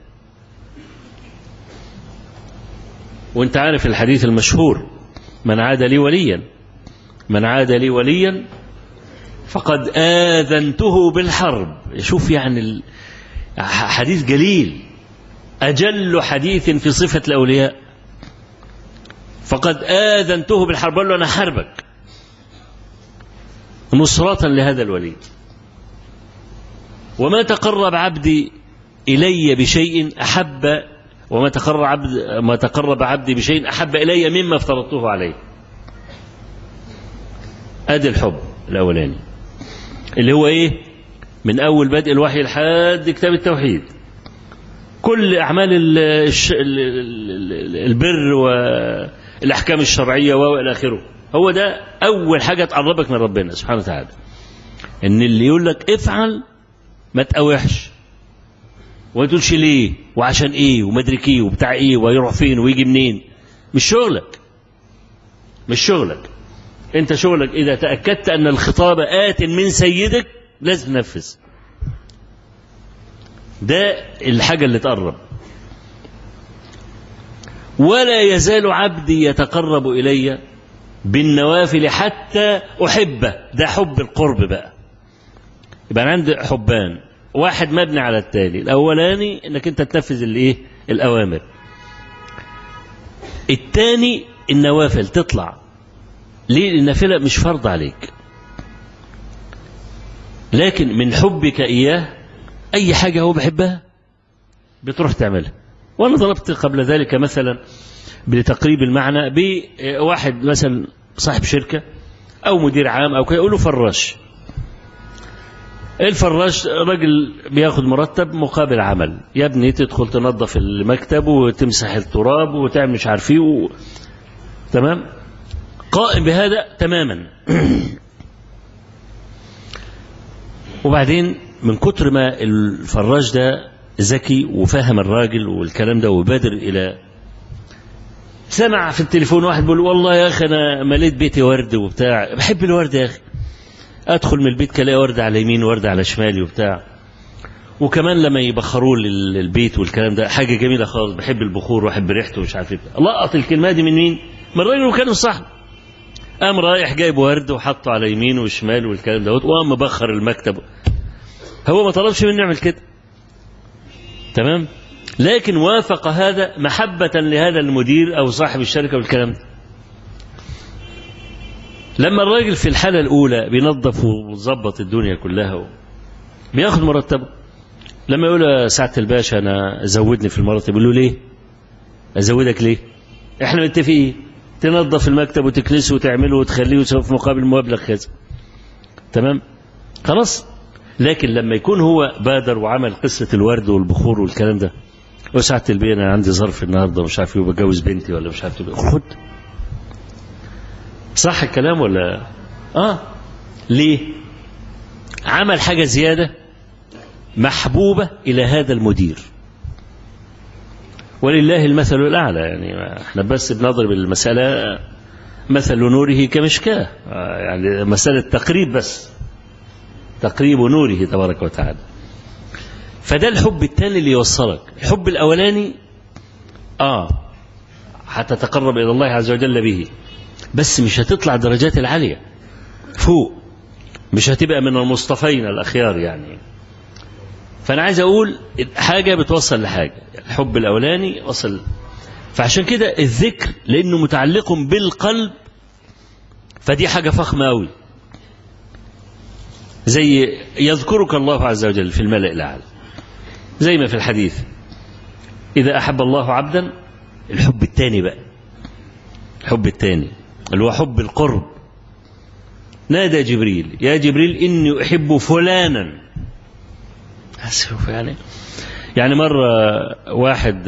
وانت عارف الحديث المشهور: من عاد لي وليا من عاد لي وليا فقد آذنته بالحرب. شوف يعني حديث جليل، أجل حديث في صفة الأولياء. فقد آذنته بالحرب، قال له أنا حربك نصرة لهذا الولي. وما تقرب عبدي إلي بشيء أحب وما تقرب عبد ما تقرب عبدي بشيء أحب إلي مما افترضته عليه. أدي الحب الأولاني اللي هو إيه؟ من أول بدء الوحي لحد كتاب التوحيد، كل أعمال البر والأحكام الشرعية وإلى آخره. هو ده أول حاجة تقربك من ربنا سبحانه وتعالى، إن اللي يقول لك افعل ما تقاوحش وما تقولش ليه وعشان إيه ومدرك إيه وبتاع إيه ويروح فين ويجي منين. مش شغلك، مش شغلك. أنت شغلك إذا تأكدت أن الخطاب آت من سيدك لازم تنفذ. ده الحاجة اللي تقرب. ولا يزال عبدي يتقرب إلي بالنوافل حتى أحبه. ده حب القرب بقى. يبقى عندي حبان، واحد مبني على التالي. الأولاني إنك أنت تنفذ الإيه؟ الأوامر. الثاني النوافل تطلع. ليه؟ النافلة مش فرض عليك، لكن من حبك إياه أي حاجة هو بحبها بتروح تعملها. وأنا ضربت قبل ذلك مثلا بتقريب المعنى بواحد مثلا صاحب شركة أو مدير عام أو كده، يقول له فراش. الفراش راجل بياخد مرتب مقابل عمل. يا ابني تدخل تنظف المكتب وتمسح التراب وتعمل مش عارف ايه و... تمام، قائم بهذا تماما. وبعدين من كتر ما الفراش ده ذكي وفهم الراجل والكلام ده وبادر إلى، سمع في التليفون واحد بيقول والله يا أخي أنا مليت بيتي ورد وبتاع، بحب الورد يا أخي، أدخل من البيت كلاقي ورد على يمين ورد على شمالي وبتاع. وكمان لما يبخروا البيت والكلام ده حاجة جميلة خالص، بحب البخور وأحب ريحته ومش عارف ايه. لقط الكلمة دي من مين؟ من الراجل وكان صاحبه. قام رايح جايب ورد وحطه على يمين وشمال والكلام ده، وقام مبخر المكتب. هو ما طلبش منه يعمل كده، تمام، لكن وافق هذا محبة لهذا المدير أو صاحب الشركة والكلام ده. لما الراجل في الحالة الأولى بينظف ويظبط الدنيا كلها بياخد مرتبه، لما يقول سعادة الباشا أنا زودني في المرتب، يقول له ليه؟ أزودك ليه؟ احنا متفقين تنظف المكتب وتكنسه وتعمله وتخليه وتسوي في مقابل مبلغ كذا، تمام، خلاص. لكن لما يكون هو بادر وعمل قصة الورد والبخور والكلام ده، وساعة البيت أنا عندي ظرف النهارده مش عارف ايه وبجوز بنتي ولا مش عارف ايه، خد. صح الكلام ولا؟ اه ليه؟ عمل حاجة زيادة محبوبة إلى هذا المدير، ولله المثل الأعلى. يعني احنا بس بنضرب المسألة مثل نوره كمشكاة، يعني مسألة تقريب، بس تقريب نوره تبارك وتعالى. فده الحب الثاني اللي يوصلك. الحب الأولاني آه هتتقرب إلى الله عز وجل به، بس مش هتطلع درجات العالية فوق، مش هتبقى من المصطفين الأخيار يعني. فأنا عايز أقول حاجة بتوصل لحاجة، الحب الأولاني وصل. فعشان كده الذكر لأنه متعلق بالقلب، فدي حاجة فخمة أوي، زي يذكرك الله عز وجل في الملأ الأعلى، زي ما في الحديث إذا أحب الله عبدا. الحب الثاني بقى، الحب الثاني اللي هو حب القرب، نادى جبريل يا جبريل إني أحب فلانا. شوف يعني يعني مرة واحد،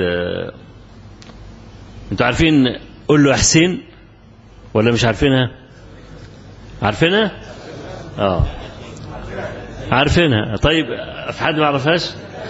انتوا عارفين قول له يا حسين ولا مش عارفينها؟ عارفينها؟ اه عارفينها. طيب في حد ما عرفهاش؟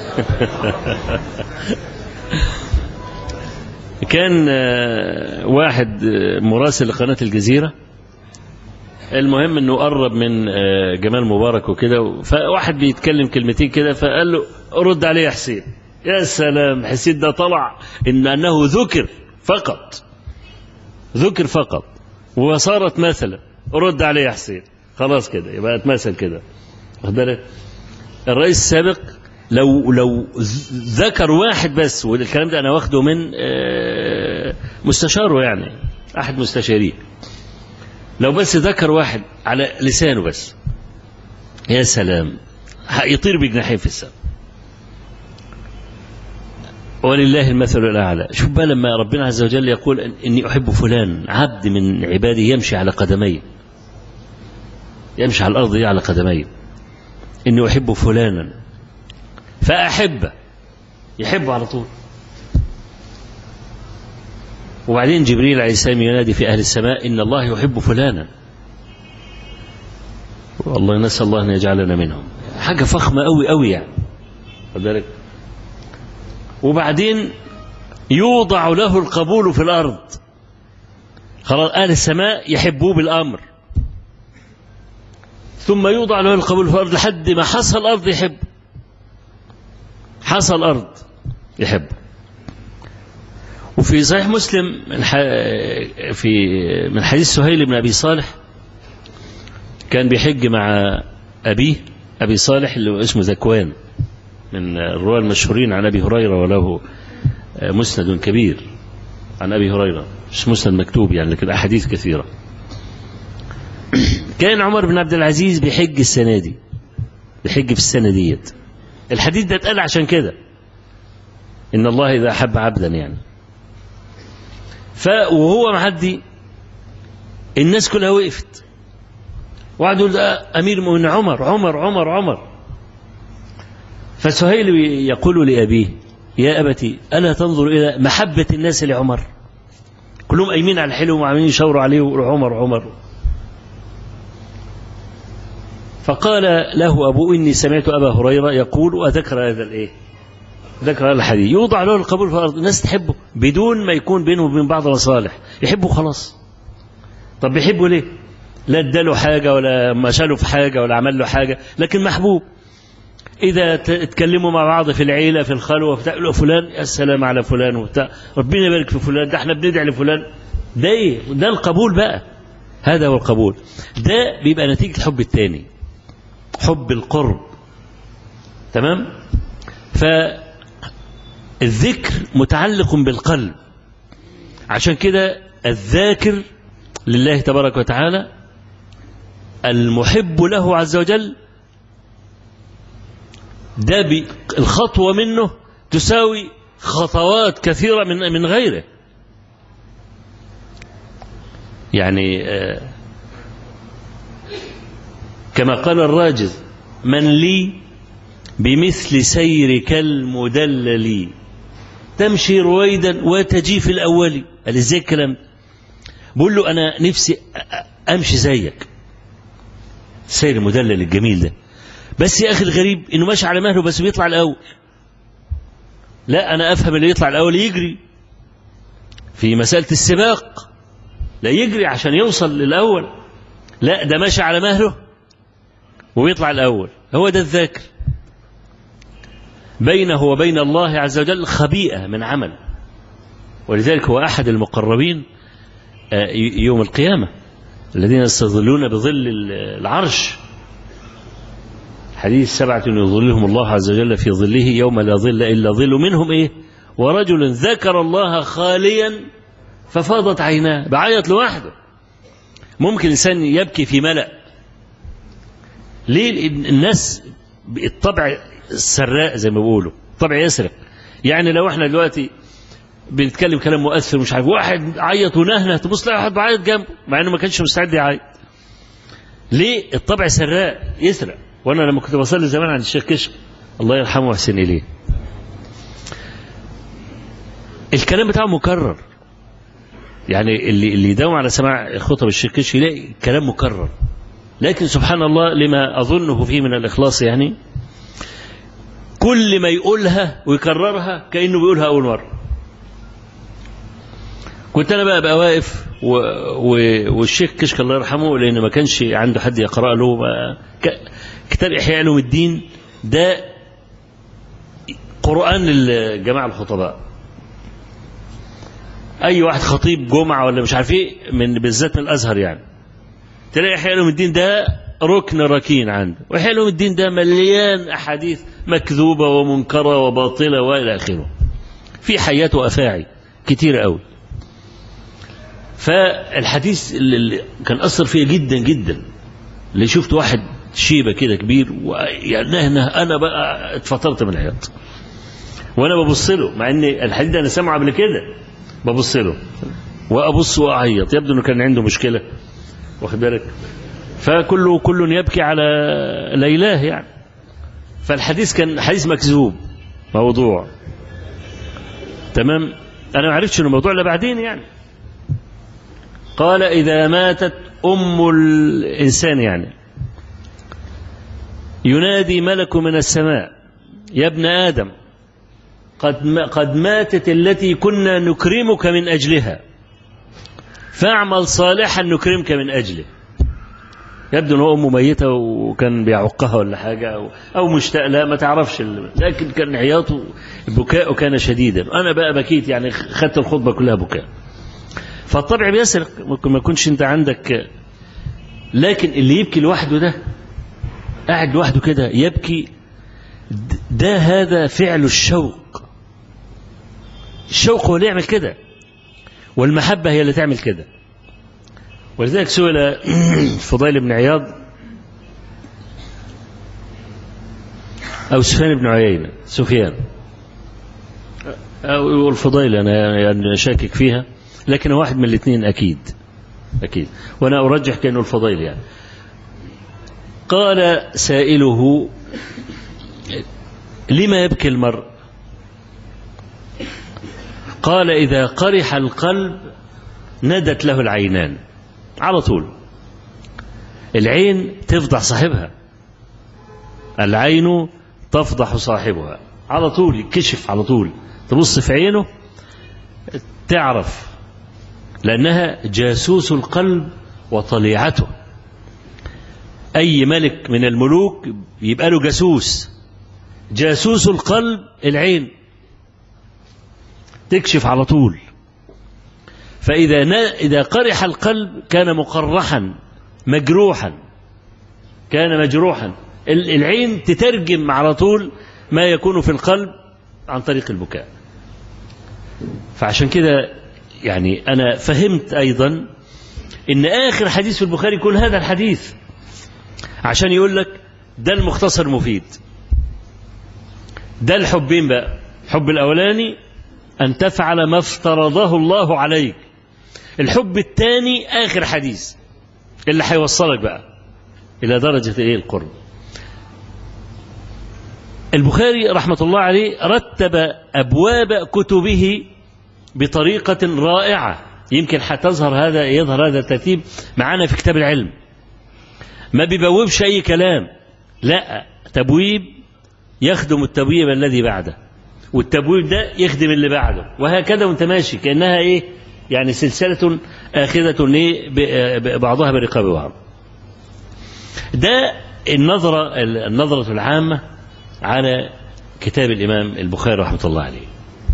كان واحد مراسل لقناة الجزيرة، المهم انه قرب من جمال مبارك وكده، فواحد بيتكلم كلمتين كده فقال له رد عليه يا حسين. يا سلام، حسين ده طلع ان انه ذكر فقط، ذكر فقط وصارت مثلا رد عليه يا حسين، خلاص كده يبقى اتمثل كده. واخد بالك؟ الرئيس السابق لو لو ذكر واحد بس، والكلام ده انا واخده من مستشاره يعني احد مستشاريه، لو بس ذكر واحد على لسانه بس، يا سلام، يطير بجناحين في السماء. ولله المثل الأعلى. شوف بقى لما ربنا عز وجل يقول إني أحب فلان، عبد من عبادي يمشي على قدميه، يمشي على الأرض على قدميه، إني أحب فلانا فأحبه، يحبه على طول. وبعدين جبريل عليه السلام ينادي في أهل السماء إن الله يحب فلانا، والله نسأل الله أن يجعلنا منهم. حاجة فخمة أوي أوي يعني. فذلك وبعدين يوضع له القبول في الأرض، خلاص أهل السماء يحبوه بالأمر، ثم يوضع له القبول في الأرض لحد ما حصل الأرض يحب، حصل الأرض يحب. وفي صحيح مسلم من في من حديث سهيل بن أبي صالح، كان بيحج مع أبيه أبي صالح اللي اسمه ذكوان، من الرواة المشهورين عن أبي هريرة، وله مسند كبير عن أبي هريرة، مش مسند مكتوب يعني لكن أحاديث كثيرة. كان عمر بن عبد العزيز بيحج السنة دي، بيحج في السنة ديت. الحديث ده اتقال عشان كده، إن الله إذا أحب عبدا يعني. فوهو معدي الناس كلها وقفت وقعدوا يقول أمير المؤمنين عمر عمر عمر عمر. فسهيل يقول لأبيه يا أبتي ألا تنظر إلى محبة الناس لعمر، كلهم قايمين على الحلو وعاملين يشاوروا عليه ويقولوا عمر عمر. فقال له أبو إني سمعت أبا هريرة يقول، وذكر هذا الإيه، ذكر هذا الحديث، يوضع له القبول في الأرض، الناس تحبه بدون ما يكون بينهم وبين بعض مصالح، يحبه خلاص. طب بيحبه ليه؟ لا اداله حاجة ولا مشاله في حاجة ولا عمل له حاجة، لكن محبوب. إذا تتكلموا مع بعض في العيلة في الخلوة بتاع فلان، السلام على فلان وبتاع، ربنا يبارك في فلان، ده احنا بندعي لفلان. ده ايه؟ ده القبول بقى، هذا هو القبول. ده بيبقى نتيجة الحب الثاني، حب القرب. تمام؟ فالذكر متعلق بالقلب، عشان كده الذاكر لله تبارك وتعالى المحب له عز وجل، ده الخطوة منه تساوي خطوات كثيرة من من غيره. يعني كما قال الراجز: من لي بمثل سيرك المدلل تمشي رويدا وتجي في الأول. قال ازاي الكلام؟ بقول له أنا نفسي أمشي زيك، السير المدلل الجميل ده، بس يا أخي الغريب إنه ماشي على مهله بس بيطلع الأول. لا، أنا أفهم اللي يطلع الأول يجري في مسألة السباق، لا يجري عشان يوصل للأول، لا ده ماشي على مهله ويطلع الأول. هو ده الذاكر، بينه وبين الله عز وجل خبيئة من عمل. ولذلك هو أحد المقربين يوم القيامة الذين يستظلون بظل العرش. حديث: سبعة يظلهم الله عز وجل في ظله يوم لا ظل إلا ظل، منهم إيه؟ ورجل ذكر الله خاليا ففاضت عيناه. بعيط لوحده. ممكن الإنسان يبكي في ملأ. ليه؟ الناس الطبع السراء زي ما بيقولوا، طبع يسرق. يعني لو احنا دلوقتي بنتكلم كلام مؤثر مش عارف، واحد عيط ونهنه، تبص تلاقي واحد بعيط جنبه مع انه ما كانش مستعد يعيط. ليه؟ الطبع سراء يسرق. وانا لما كنت بصلي زمان عند الشيخ كشك الله يرحمه ويحسن اليه، الكلام بتاعه مكرر. يعني اللي اللي يداوم على سماع خطب الشيخ كشك يلاقي كلام مكرر، لكن سبحان الله لما اظنه فيه من الاخلاص، يعني كل ما يقولها ويكررها كأنه بيقولها أول مرة. كنت أنا بقى بقى واقف و... و... والشيخ كشك الله يرحمه، لأن ما كانش عنده حد يقرأ له ك... كتاب إحياء علوم الدين ده قرآن للجماعة الخطباء. أي واحد خطيب جمعة ولا مش عارف إيه، من بالذات من الأزهر، يعني تلاقي إحياء علوم الدين ده ركن ركين عنده. وإحياء علوم الدين ده مليان أحاديث مكذوبة ومنكرة وباطلة وإلى آخره، في حيات وأفاعي كتير قوي. فالحديث اللي كان أثر فيا جدا جدا، اللي شفت واحد شيبة كده كبير ويعني أنا بقى اتفطرت من العياط وأنا ببص له، مع إن الحديث ده أنا سامعه قبل كده، ببص له وأبص وأعيط. يبدو إنه كان عنده مشكلة، واخد بالك؟ فكله كل يبكي على ليلاه يعني. فالحديث كان حديث مكذوب موضوع، تمام. أنا ما عرفتش إنه موضوع إلا بعدين يعني. قال: إذا ماتت أم الإنسان، يعني ينادي ملك من السماء: يا ابن آدم، قد قد ماتت التي كنا نكرمك من أجلها، فاعمل صالحا نكرمك من أجله. يبدو أنه أمه ميتة وكان بيعقها ولا حاجة، أو, أو مشتاق لها، ما تعرفش، لكن كان عياطه بكاءه كان شديدا. أنا بقى بكيت، يعني خدت الخطبة كلها بكاء. فالطبع بيسرق، ممكن ما يكونش أنت عندك، لكن اللي يبكي لوحده ده، قاعد لوحده كده يبكي، ده هذا فعل الشوق. الشوق هو اللي يعمل كده، والمحبة هي اللي تعمل كده. ولذلك سئل فضيل بن عياض أو سفيان بن عيينة، سفيان أو الفضيل، أنا يعني شاكك فيها، لكن واحد من الاثنين أكيد أكيد، وأنا أرجح كأنه الفضيل يعني. قال سائله: لما يبكي المرء؟ قال: إذا قرح القلب ندت له العينان. على طول العين تفضح صاحبها، العين تفضح صاحبها، على طول يكشف، على طول تبص في عينه تعرف، لأنها جاسوس القلب وطليعته. أي ملك من الملوك يبقى له جاسوس، جاسوس القلب العين، تكشف على طول. فإذا إذا قرح القلب كان مقرحا مجروحا، كان مجروحا. العين تترجم على طول ما يكون في القلب عن طريق البكاء. فعشان كده يعني أنا فهمت أيضا إن آخر حديث في البخاري يكون هذا الحديث، عشان يقول لك ده المختصر مفيد. ده الحبين بقى، الحب الأولاني أن تفعل ما افترضه الله عليك، الحب الثاني آخر حديث اللي هيوصلك بقى إلى درجة إيه القرب. البخاري رحمة الله عليه رتب أبواب كتبه بطريقة رائعة، يمكن هتظهر هذا يظهر هذا الترتيب معانا في كتاب العلم. ما بيبوبش أي كلام، لا، تبويب يخدم التبويب الذي بعده، والتبويب ده يخدم اللي بعده، وهكذا وانت ماشي كأنها إيه يعني سلسلة آخذة بعضها برقاب بعض. ده النظرة النظرة العامة على كتاب الإمام البخاري رحمة الله عليه.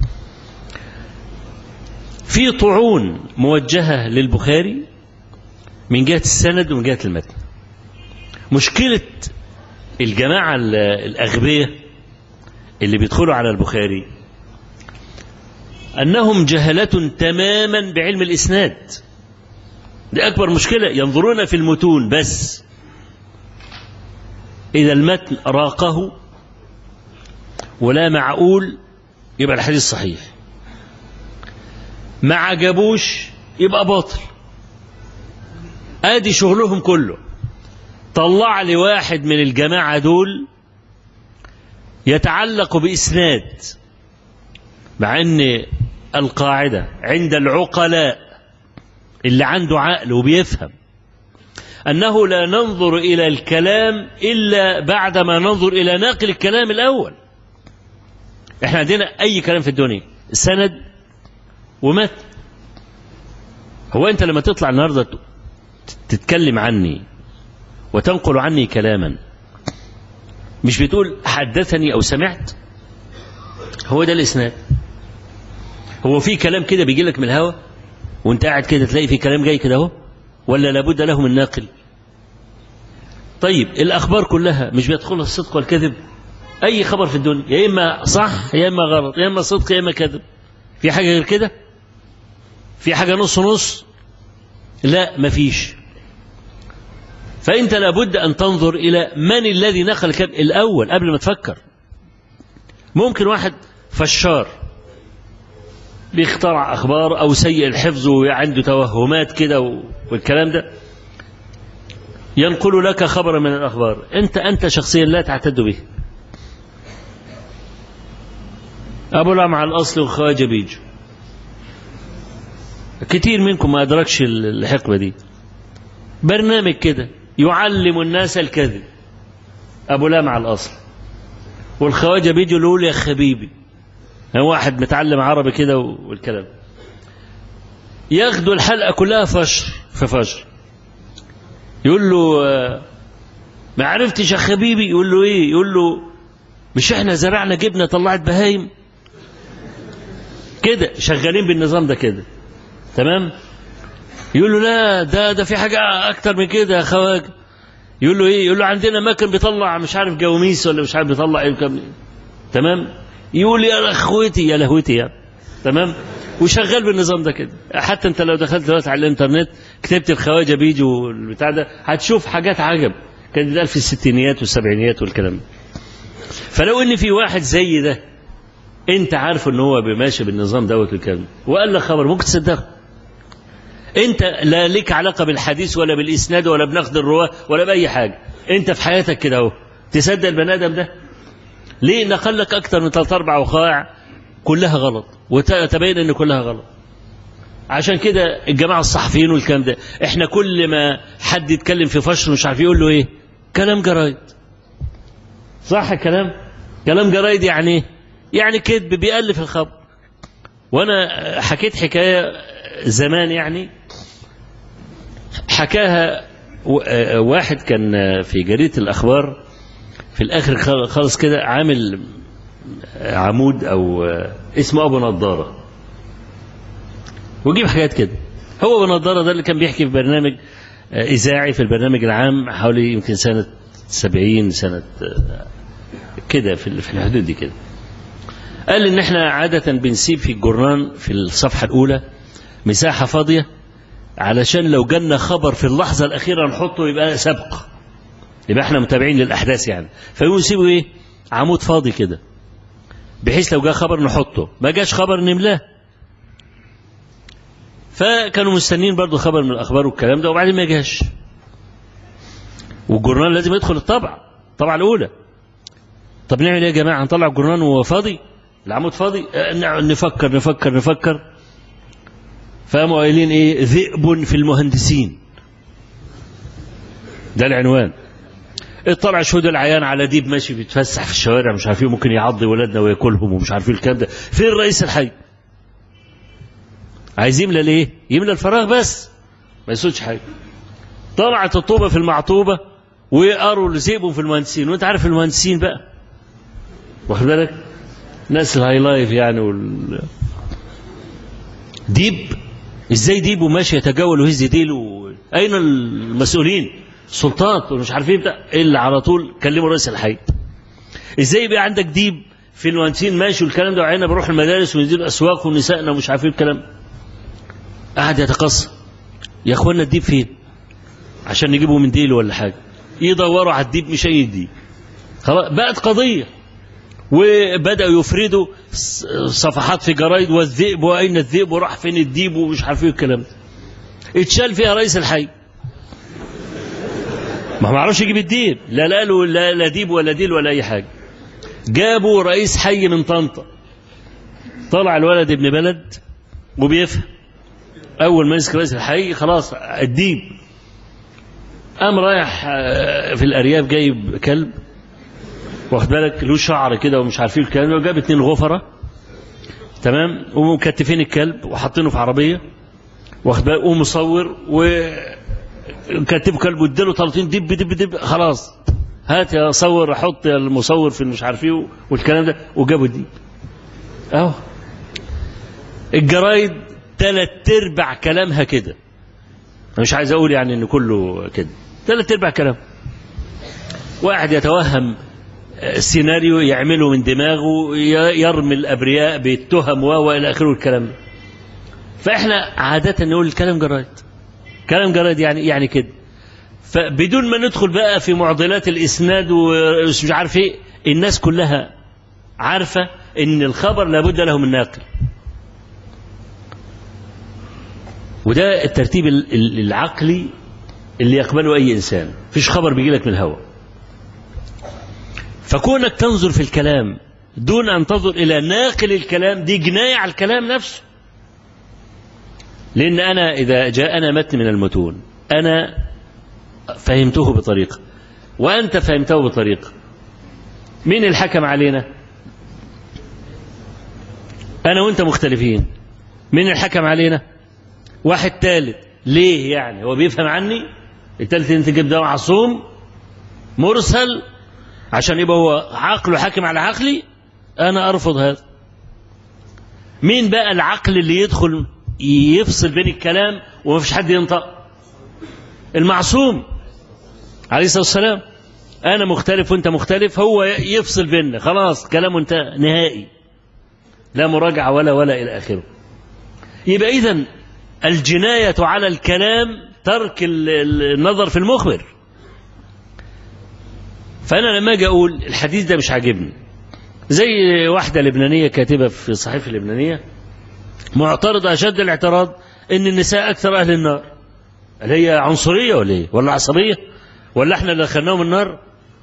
في طعون موجهة للبخاري من جهة السند ومن جهة المتن. مشكلة الجماعة الأغبياء اللي بيدخلوا على البخاري أنهم جهلة تماما بعلم الإسناد. دي أكبر مشكلة، ينظرون في المتون بس، إذا المتن راقه ولا معقول يبقى الحديث صحيح، ما عجبوش يبقى باطل. ادي شغلهم كله. طلع لي واحد من الجماعة دول يتعلق بإسناد، مع ان القاعدة عند العقلاء اللي عنده عقل وبيفهم أنه لا ننظر إلى الكلام إلا بعدما ننظر إلى ناقل الكلام الأول. احنا عندنا أي كلام في الدنيا سند ومتن. هو أنت لما تطلع النهاردة تتكلم عني وتنقل عني كلاما، مش بتقول حدثني أو سمعت؟ هو ده الإسناد. هو في كلام كده بيجي لك من الهوا وانت قاعد كده تلاقي في كلام جاي كده اهو، ولا لابد له من ناقل؟ طيب الأخبار كلها مش بيدخلها الصدق والكذب؟ أي خبر في الدنيا يا إما صح يا إما غلط، يا إما صدق يا إما كذب. في حاجة غير كده؟ في حاجة نص نص؟ لا، مفيش. فأنت لابد أن تنظر إلى من الذي نقل الكلام الأول قبل ما تفكر. ممكن واحد فشار بيخترع أخبار أو سيء الحفظ وعنده توهمات كده والكلام ده، ينقل لك خبرا من الأخبار أنت أنت شخصيا لا تعتد به. أبو لمع الأصل وخواجة بيجو، كتير منكم ما أدركش الحقبة دي. برنامج كده يعلم الناس الكذب، أبو لمع الأصل والخواجة بيجو يقول يا خبيبي، هو واحد متعلم عربي كده والكلام، ياخدوا الحلقة كلها فشر في فشر. يقول له ما عرفتش يا خبيبي؟ يقول له ايه؟ يقول له مش احنا زرعنا جبنة طلعت بهايم كده، شغالين بالنظام ده كده تمام. يقول له لا، ده ده في حاجة أكتر من كده يا خواجة. يقول له ايه؟ يقول له عندنا مكن بيطلع مش عارف جواميس ولا مش عارف بيطلع ايه كم. تمام. يقول يا اخوتي يا لهوتي يا تمام، وشغال بالنظام ده كده. حتى انت لو دخلت دلوقتي على الانترنت كتبت الخواجة بيجو البتاع ده هتشوف حاجات عجب كانت بتقال في الستينيات والسبعينيات والكلام. فلو ان في واحد زي ده انت عارف ان هو ماشي بالنظام دوت والكلام وقال لك خبر ممكن تصدقه؟ انت لا لك علاقة بالحديث ولا بالاسناد ولا بنقد الرواه ولا باي حاجة، انت في حياتك كده اهو تصدق البني ادم ده؟ ليه؟ نقل لك اكتر من ثلاث اربع وقائع كلها غلط وتبين ان كلها غلط. عشان كده الجماعة الصحفيين والكلام ده، احنا كل ما حد يتكلم في فشل مش عارف يقول له ايه؟ كلام جرايد. صح الكلام؟ كلام جرايد يعني ايه؟ يعني كذب بيألف الخبر. وانا حكيت حكاية زمان يعني حكاها واحد كان في جريدة الأخبار في الآخر خالص كده عامل عمود أو اسمه أبو نضارة، وجيب حاجات كده. هو أبو نضارة ده اللي كان بيحكي في برنامج إذاعي في البرنامج العام حوالي يمكن سنة سبعين سنة كده في الحدود دي كده. قال إن إحنا عادة بنسيب في الجورنان في الصفحة الأولى مساحة فاضية علشان لو جالنا خبر في اللحظة الأخيرة نحطه يبقى سبق، يبقى احنا متابعين للأحداث يعني. فيقولوا يسيبوا ايه؟ عمود فاضي كده بحيث لو جاء خبر نحطه، ما جاش خبر نملاه. فكانوا مستنين برضو خبر من الأخبار والكلام ده، وبعدين ما جاش. والجورنال لازم يدخل الطبعة الطبعة الأولى. طب نعمل إيه يا جماعة؟ هنطلع الجورنال وهو فاضي، العمود فاضي؟ نفكر نفكر نفكر فقاموا قايلين إيه؟ ذئب في المهندسين، ده العنوان. اطلع شهود العيان على ديب ماشي بيتفسح في الشوارع مش عارفين، ممكن يعضي ولادنا وياكلهم ومش عارفين الكلام ده. فين رئيس الحي؟ عايز يملى ليه؟ يملى الفراغ بس ما يسودش حاجه. طلعت الطوبه في المعطوبه وقروا الذئب في المهندسين، وانت عارف المهندسين بقى واخد بالك ناس الهاي لايف يعني وال... ديب ازاي ديب وماشي يتجول ويهز ديله؟ اين المسؤولين السلطات ومش عارفين بتاع الا على طول كلموا رئيس الحي. ازاي يبقى عندك ديب في المهندسين ماشي والكلام ده، وعينا بنروح المدارس وننزل الاسواق ونسائنا ومش عارفين الكلام. قعد يتقصى يا اخوانا الديب فين عشان نجيبه من ديله ولا حاجه. يدوروا على الديب مش اي ديب. خلاص بقت قضيه، وبداوا يفردوا صفحات في جرايد والذئب واين الذئب وراح فين الديب ومش عارفين الكلام. اتشال فيها رئيس الحي، ما ما عرفش يجيب الديب، لا لا له لا, لا ديب ولا ديل ولا اي حاجه. جابوا رئيس حي من طنطا، طلع الولد ابن بلد وبيفهم. اول ما مسك رئيس الحي خلاص الديب. قام رايح في الارياف جايب كلب واخد بالك له شعر كده ومش عارفين الكلام، وجاب اتنين غفره تمام ومكتفين الكلب وحاطينه في عربيه واخد بالك، ومصور وكاتب كلب واداله طلطين دب دب دب. خلاص هات يا صور، حط يا المصور في مش عارف ايه والكلام ده، وجابوا الديب. اهو الجرايد ثلاث ارباع كلامها كده، انا مش عايز اقول يعني ان كله كده، ثلاث ارباع كلام. واحد يتوهم سيناريو يعمله من دماغه، يرمي الابرياء بالتهم والى اخره الكلام ده. فاحنا عاده نقول الكلام جرايد، كلام جرايد يعني يعني كده. فبدون ما ندخل بقى في معضلات الاسناد ومش عارف ايه، الناس كلها عارفه ان الخبر لابد له من ناقل. وده الترتيب العقلي اللي يقبله اي انسان، مفيش خبر بيجي لك من الهواء. فكونك تنظر في الكلام دون ان تنظر الى ناقل الكلام دي جنايه على الكلام نفسه. لان انا اذا جاءنا متن من المتون انا فهمته بطريقه وانت فهمته بطريقه، مين الحكم علينا؟ انا وانت مختلفين، مين الحكم علينا؟ واحد ثالث. ليه يعني؟ هو بيفهم عني؟ الثالث انت جيب ده معصوم مرسل عشان يبقى هو عقله حاكم على عقلي؟ انا ارفض هذا. مين بقى العقل اللي يدخل يفصل بين الكلام وما فيش حد ينطق؟ المعصوم عليه الصلاه والسلام. انا مختلف وانت مختلف، هو يفصل بيننا خلاص كلامه انتهى نهائي، لا مراجعه ولا ولا الى اخره. يبقى اذن الجنايه على الكلام ترك النظر في المخبر. فانا لما اجي اقول الحديث ده مش عاجبني، زي واحده لبنانيه كاتبه في صحيفه اللبنانيه معترضه اشد الاعتراض ان النساء اكثر اهل النار. هل هي عنصريه ولا ايه؟ ولا عصبيه؟ ولا احنا اللي دخلناهم النار؟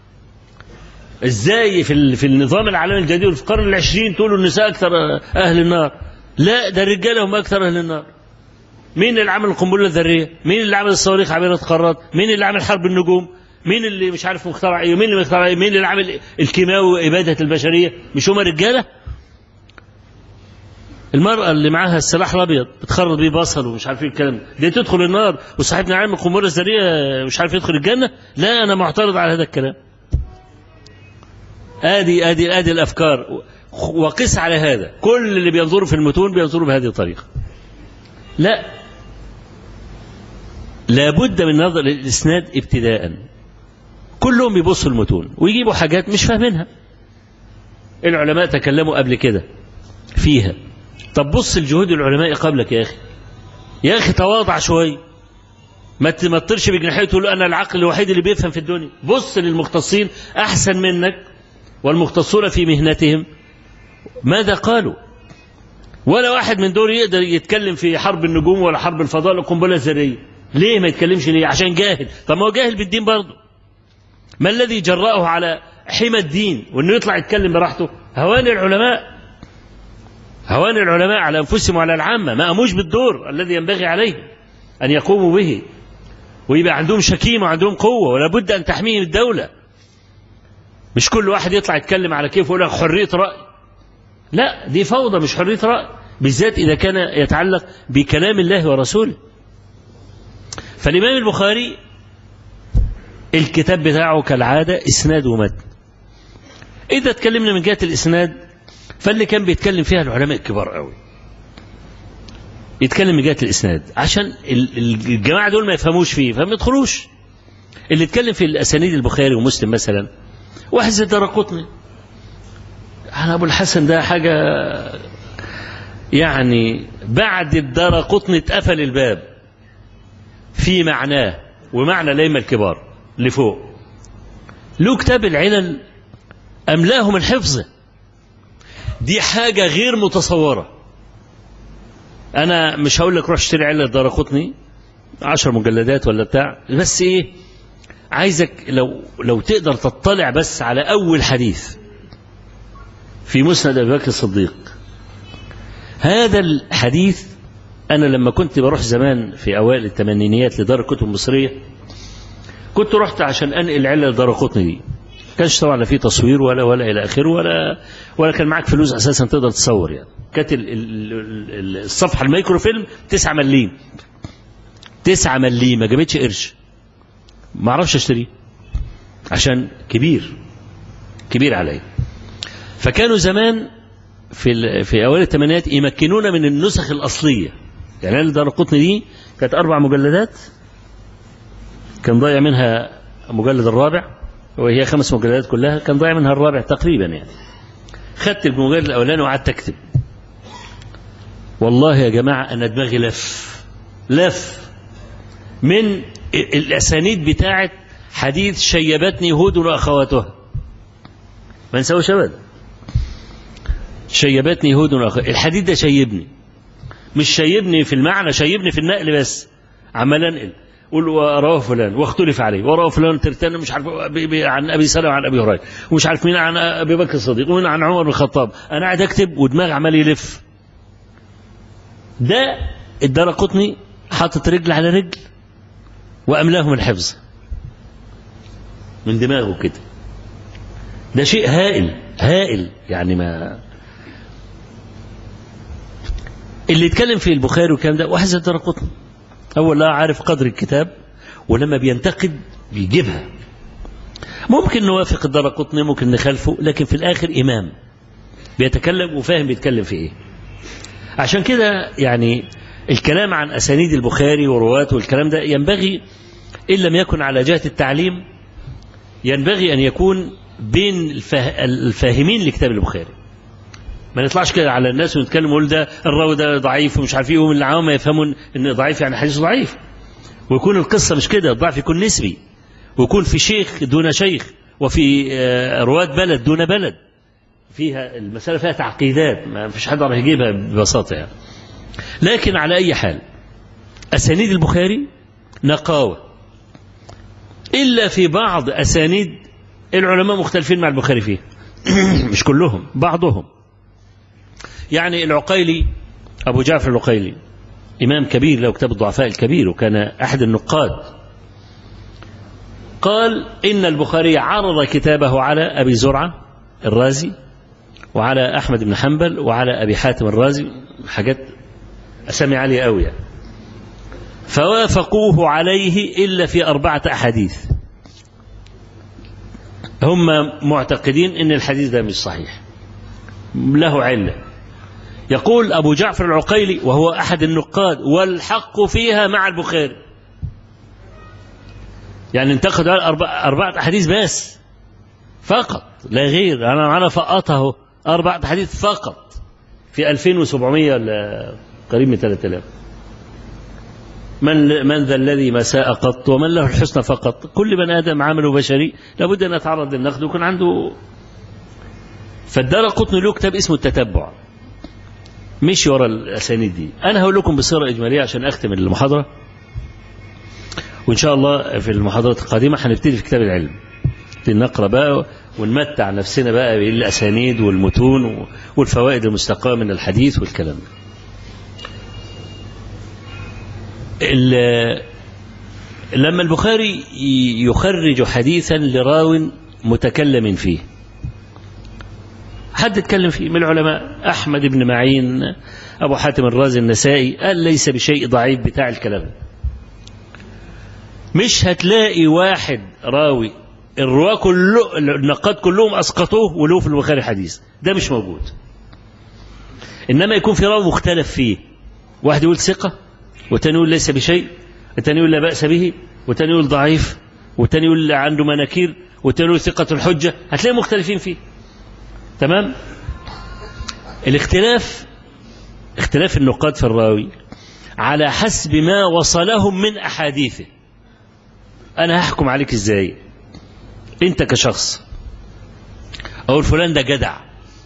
ازاي في في النظام العالمي الجديد في القرن العشرين تقولوا النساء اكثر اهل النار؟ لا، ده الرجاله هم اكثر اهل النار. مين اللي عمل القنبله الذريه؟ مين اللي عمل الصواريخ عباره قارات؟ مين اللي عمل حرب النجوم؟ مين اللي مش عارف مخترع ايه؟ مين اللي مخترع ايه؟ مين اللي عمل الكيماوي واباده البشريه؟ مش هم رجاله؟ المرأة اللي معاها السلاح الأبيض بتخرط بيه بصل ومش عارف ايه الكلام دي تدخل النار، وصاحبنا عامل القنبله الذريه مش عارف يدخل الجنه؟ لا، أنا معترض على هذا الكلام. آدي آدي آدي الأفكار. وقس على هذا كل اللي بينظروا في المتون بينظروا بهذه الطريقة. لا، لابد من نظر الإسناد ابتداء. كلهم يبصوا المتون ويجيبوا حاجات مش فاهمينها. العلماء تكلموا قبل كده فيها. طب بص الجهود العلماء قبلك يا أخي، يا أخي تواضع شوي، ما تمطرش بجناحيه تقول أنا العقل الوحيد اللي بيفهم في الدنيا. بص للمختصين أحسن منك والمختصون في مهنتهم ماذا قالوا. ولا واحد من دول يقدر يتكلم في حرب النجوم ولا حرب الفضاء ولا القنبله الذريه. ليه ما يتكلمش؟ ليه؟ عشان جاهل. طب ما هو جاهل بالدين برضه. ما الذي جرأه على حمى الدين وانه يطلع يتكلم براحته؟ هوان العلماء، هوان العلماء على انفسهم وعلى العامه، ما قاموش بالدور الذي ينبغي عليهم ان يقوموا به، ويبقى عندهم شكيمه وعندهم قوه، ولا بد ان تحميهم الدوله. مش كل واحد يطلع يتكلم على كيف يقول لك حريه راي. لا، دي فوضى مش حريه راي، بالذات اذا كان يتعلق بكلام الله ورسوله. فالامام البخاري الكتاب بتاعه كالعاده اسناد ومتن. اذا اتكلمنا من جهه الاسناد فاللي كان بيتكلم فيها العلماء الكبار قوي، يتكلم من جهه الاسناد عشان الجماعه دول ما يفهموش فيه فما يدخلوش. اللي يتكلم في الاسانيد البخاري ومسلم مثلا واحد زي الدارقطني، انا ابو الحسن ده حاجه يعني بعد الدارقطني اتقفل الباب في معناه ومعنى الائمه الكبار لفوق. له كتاب العلل املاه من حفظه، دي حاجه غير متصوره. انا مش هقول لك روح اشتري علل الدارقطني عشر مجلدات ولا بتاع، بس ايه، عايزك لو لو تقدر تطلع بس على اول حديث في مسند ابي بكر الصديق. هذا الحديث انا لما كنت بروح زمان في اوائل الثمانينيات لدار الكتب المصريه، كنت رحت عشان انقل علل الدارقطني دي. كانش طبعا لا في تصوير ولا ولا الى اخره، ولا ولا كان معاك فلوس اساسا تقدر تصور. يعني كانت الصفحه الميكروفيلم تسعة مليم، تسعة مليم، ما جابتش قرش. ما اعرفش اشتريه عشان كبير كبير علي. فكانوا زمان في في اوائل الثمانينات يمكنونا من النسخ الاصليه. يعني الدارقطني دي كانت اربع مجلدات، كان ضايع منها مجلد الرابع، وهي خمس مجلدات كلها، كان ضايع منها الرابع تقريبا. يعني خدت المجلد الاولاني وقعدت اكتب. والله يا جماعه انا دماغي لف لف من الاسانيد بتاعه حديث شيبتني هود واخواتها. ما نسويش ابدا. شيبتني هود واخواتها، الحديث ده شيبني، مش شيبني في المعنى، شيبني في النقل بس. عمال انقل قول ورواه فلان واختلف عليه، ورواه فلان ترتان مش عارف عن ابي سلمة عن ابي هريره، ومش عارف مين عن ابي بكر الصديق، ومين عن عمر بن الخطاب. انا قاعد اكتب ودماغي عمال يلف. ده الدارقطني حاطط رجل على رجل واملاه من حفظ من دماغه كده. ده شيء هائل هائل. يعني ما اللي يتكلم في البخاري والكلام ده واحد زي الدارقطني، أول لا عارف قدر الكتاب، ولما بينتقد بيجيبها. ممكن نوافق الدارقطني، ممكن نخالفه، لكن في الآخر إمام بيتكلم وفاهم بيتكلم في إيه. عشان كده يعني الكلام عن أسانيد البخاري ورواته والكلام ده ينبغي إن لم يكن على جهة التعليم، ينبغي أن يكون بين الفاهمين لكتاب البخاري. ما نطلعش كده على الناس ونتكلم ونقول ده الراوي ده ضعيف ومش عارف ايه، ومن العوام يفهمون ان ضعيف يعني حديث ضعيف. ويكون القصه مش كده، الضعف يكون نسبي، ويكون في شيخ دون شيخ، وفي رواد بلد دون بلد. فيها المساله فيها تعقيدات ما فيش حد راح يجيبها ببساطه يعني. لكن على اي حال اسانيد البخاري نقاوه، الا في بعض اسانيد العلماء مختلفين مع البخاري فيه. مش كلهم، بعضهم. يعني العقيلي أبو جعفر العقيلي إمام كبير له كتاب الضعفاء الكبير، وكان أحد النقاد، قال إن البخاري عرض كتابه على أبي زرعة الرازي وعلى أحمد بن حنبل وعلى أبي حاتم الرازي، حاجات أسامي عالية أوي يعني. فوافقوه عليه إلا في أربعة أحاديث هم معتقدين إن الحديث ده مش صحيح، له علة. يقول أبو جعفر العقيلي وهو أحد النقاد: والحق فيها مع البخاري. يعني انتقد أربع أربعة أحاديث بس فقط لا غير. أنا أنا فقطه أربعة أحاديث فقط في ألفين وسبعمائة قريب من ثلاثة آلاف. من من ذا الذي ما ساء قط ومن له الحسنى فقط. كل بني آدم عمله بشري لابد أن يتعرض للنقد ويكون عنده. فالدارقطني له كتاب اسمه التتبع، مشي ورا الأسانيد دي. أنا هقول لكم بصيغة إجمالية عشان أختم المحاضرة، وإن شاء الله في المحاضرات القادمة هنبتدي في كتاب العلم، نقرأ بقى ونمتع نفسنا بقى بالأسانيد والمتون والفوائد المستقاة من الحديث والكلام ده. لما البخاري يخرج حديثا لراو متكلم فيه، حد اتكلم فيه من العلماء، أحمد بن معين، أبو حاتم الرازي، النسائي، قال ليس بشيء ضعيف بتاع الكلام، مش هتلاقي واحد راوي الرواة كله النقاد كلهم أسقطوه وله في البخاري حديث، ده مش موجود. إنما يكون في راوي مختلف فيه، واحد يقول ثقة والتاني يقول ليس بشيء، والتاني يقول لا بأس به، والتاني يقول ضعيف، والتاني يقول عنده مناكير، والتاني يقول ثقة الحجة، هتلاقي مختلفين فيه. تمام. الاختلاف اختلاف النقاد في الراوي على حسب ما وصلهم من أحاديثه. أنا هحكم عليك إزاي أنت كشخص؟ أقول فلان ده جدع،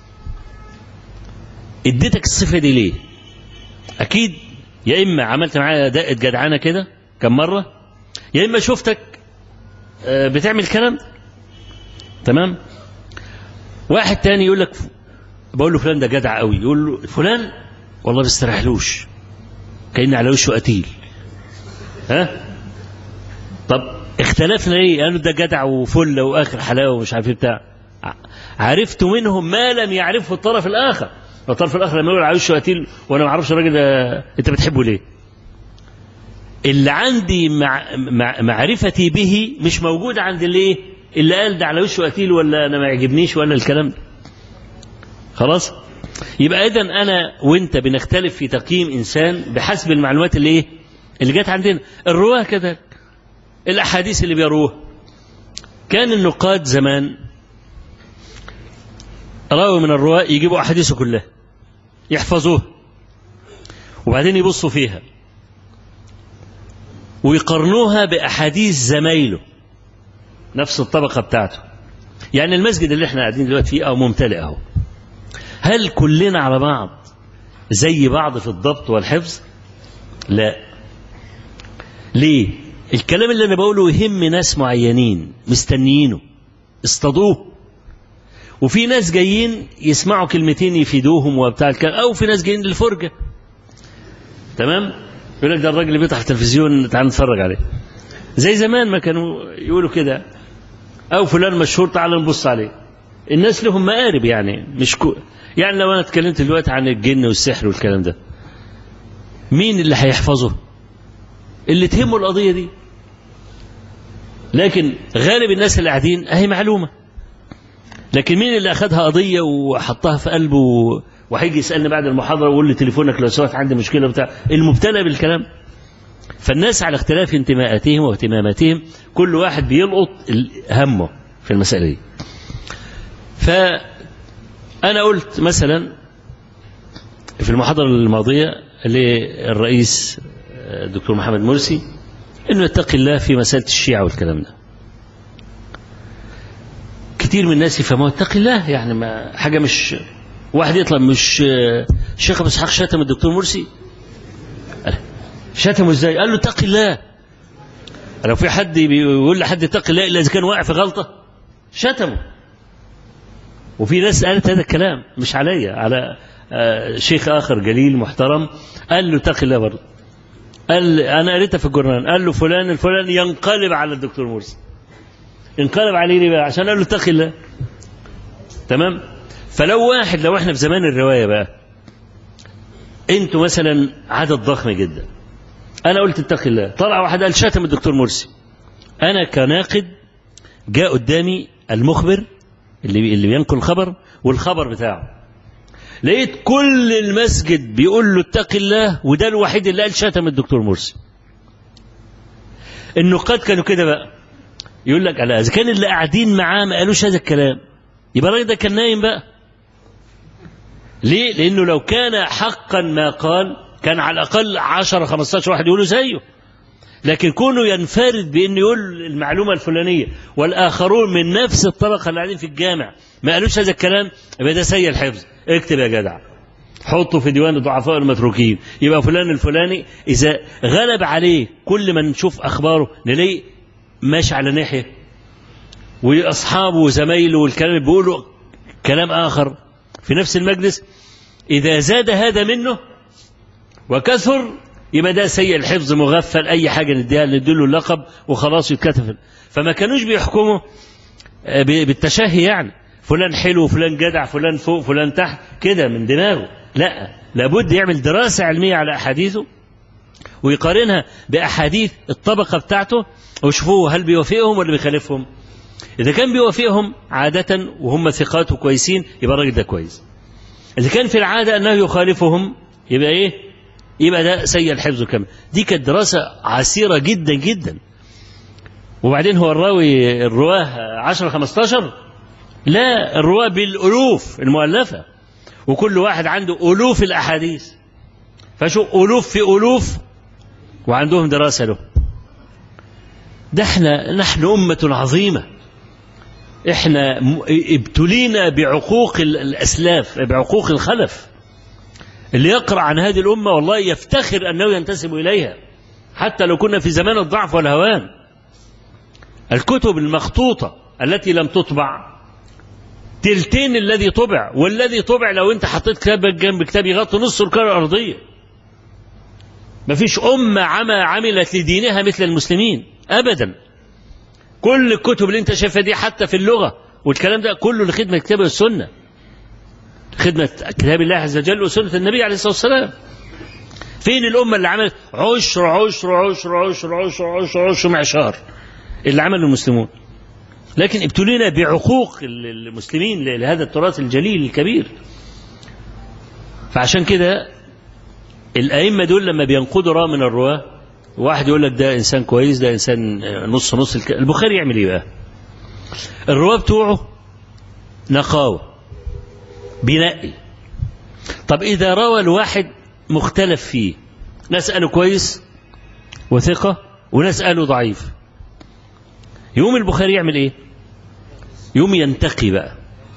اديتك الصفة دي ليه؟ أكيد يا إما عملت معايا دقة جدعانة كده كم مرة، يا إما شفتك بتعمل كلام. تمام. واحد تاني يقول لك، بقول له فلان ده جدع قوي، يقول له فلان والله بيستريحلوش كأن على وشه قتيل. ها؟ طب اختلفنا ليه؟ قالوا ده جدع وفل واخر حلاوه ومش عارف ايه بتاع. عرفت منهم ما لم يعرفه الطرف الاخر. الطرف الاخر لما يقول على وشه قتيل وانا ما اعرفش الراجل ده انت بتحبه ليه؟ اللي عندي مع مع معرفتي به مش موجود عند اللي ايه؟ اللي قال ده على وشه قتيل ولا انا ما يعجبنيش ولا الكلام ده. خلاص؟ يبقى اذا انا وانت بنختلف في تقييم انسان بحسب المعلومات اللي ايه؟ اللي جت عندنا. الرواه كذلك، الأحاديث اللي بيروها. كان النقاد زمان راوي من الرواة يجيبوا أحاديثه كلها يحفظوها وبعدين يبصوا فيها ويقارنوها بأحاديث زمايله نفس الطبقة بتاعته. يعني المسجد اللي احنا قاعدين دلوقتي فيه أو ممتلئ أهو، هل كلنا على بعض زي بعض في الضبط والحفظ؟ لا. ليه؟ الكلام اللي أنا بقوله يهم ناس معينين مستنيينه اصطادوه، وفي ناس جايين يسمعوا كلمتين يفيدوهم وبتاع الكلام، أو في ناس جايين للفرجة. تمام. يقول لك ده الراجل اللي بيفتح التلفزيون تعال نتفرج عليه، زي زمان ما كانوا يقولوا كده، أو فلان مشهور تعال نبص عليه. الناس لهم مقارب يعني، مش كو يعني لو أنا اتكلمت دلوقتي عن الجن والسحر والكلام ده، مين اللي هيحفظه؟ اللي تهمه القضية دي. لكن غالب الناس اللي قاعدين اهي معلومة، لكن مين اللي أخذها قضية وحطها في قلبه وهيجي يسألني بعد المحاضرة ويقول لي تليفونك لو سمحت عندي مشكلة بتاع؟ المبتلى بالكلام. فالناس على اختلاف انتماءاتهم واهتماماتهم كل واحد بيلقط همه في المسألة دي. فأنا قلت مثلا في المحاضرة الماضية للرئيس الدكتور محمد مرسي انه يتقي الله في مسألة الشيعة والكلام ده. كتير من الناس يفهموا اتقي الله يعني ما حاجة، مش واحد يطلع مش الشيخ ابو اسحاق شتم الدكتور مرسي، شتمه ازاي؟ قال له اتقي الله. لو في حد بيقول لحد اتقي الله الا اذا كان واقع في غلطة شتمه. وفي ناس قالت هذا الكلام مش عليا، على شيخ اخر جليل محترم قال له اتقي الله برضه. قال أنا قريتها في الجورنال، قال له فلان الفلان ينقلب على الدكتور مرسي. انقلب عليه ليه بقى؟ عشان قال له اتقي الله. تمام. فلو واحد، لو احنا في زمان الرواية بقى، انتوا مثلا عدد ضخم جدا، انا قلت اتقي الله، طلع واحد قال شتم الدكتور مرسي، انا كناقد جاء قدامي المخبر اللي اللي بينقل الخبر والخبر بتاعه، لقيت كل المسجد بيقول له اتقي الله، وده الوحيد اللي قال شتم الدكتور مرسي. النقاد كانوا كده بقى، يقول لك على اذا كان اللي قاعدين معاه ما قالوش هذا الكلام يبقى الراجل ده كان نايم بقى. ليه؟ لانه لو كان حقا ما قال كان على الاقل عشرة خمستاشر واحد يقولوا زيه، لكن كونه ينفرد بأن يقول المعلومة الفلانية والآخرون من نفس الطبقة اللي قاعدين في الجامع ما قالوش هذا الكلام، يبقى ده سيء الحفظ. اكتب يا جدع، حطه في ديوان الضعفاء المتروكين، يبقى فلان الفلاني إذا غلب عليه كل ما نشوف أخباره نلاقي ماشي على ناحية، وأصحابه وزمايله والكلام بيقولوا كلام آخر في نفس المجلس، إذا زاد هذا منه وكثر يبقى ده سيء الحفظ مغفل، أي حاجة نديها نديله اللقب وخلاص يتكتفل. فما كانوش بيحكموا بالتشهي، يعني فلان حلو فلان جدع فلان فوق فلان تحت كده من دماغه، لا، لابد يعمل دراسة علمية على أحاديثه ويقارنها بأحاديث الطبقة بتاعته ويشوفوه هل بيوافقهم ولا بيخالفهم. إذا كان بيوافقهم عادة وهم ثقات وكويسين يبقى الراجل ده كويس. إذا كان في العادة أنه يخالفهم يبقى إيه؟ يبقى ده سيء الحفظ كمان. دي كانت دراسة عسيرة جدا جدا. وبعدين هو الراوي الرواه عشرة خمستاشر؟ لا، الرواه بالألوف المؤلفة، وكل واحد عنده ألوف الأحاديث، فشو ألوف في ألوف وعندهم دراسة له. ده احنا نحن أمة عظيمة، احنا ابتلينا بعقوق الأسلاف، بعقوق الخلف. اللي يقرأ عن هذه الأمة والله يفتخر أنه ينتسب إليها حتى لو كنا في زمان الضعف والهوان. الكتب المخطوطة التي لم تطبع تلتين الذي طبع، والذي طبع لو انت حطيت كتاب جنب كتاب يغطي نص الكرة الأرضية. مفيش أمة عم عملت لدينها مثل المسلمين أبدا. كل الكتب اللي انت شايفها دي حتى في اللغة والكلام ده كله لخدمة كتاب السنة، خدمة كتاب الله عز وجل وسنة النبي عليه الصلاة والسلام. فين الأمة اللي عملت عشر عشر عشر عشر عشر عشر عشر معشار اللي عمله المسلمون؟ لكن ابتلينا بعقوق المسلمين لهذا التراث الجليل الكبير. فعشان كده الأئمة دول لما بينقضوا راء من الرواة، واحد يقول لك ده إنسان كويس ده إنسان نص نص. البخاري يعمل إيه بقى؟ الرواة بتوعه نقاوة، بينقي. طب إذا روى الواحد مختلف فيه، ناس قالوا كويس وثقة وناس قالوا ضعيف، يوم البخاري يعمل إيه؟ يوم ينتقي بقى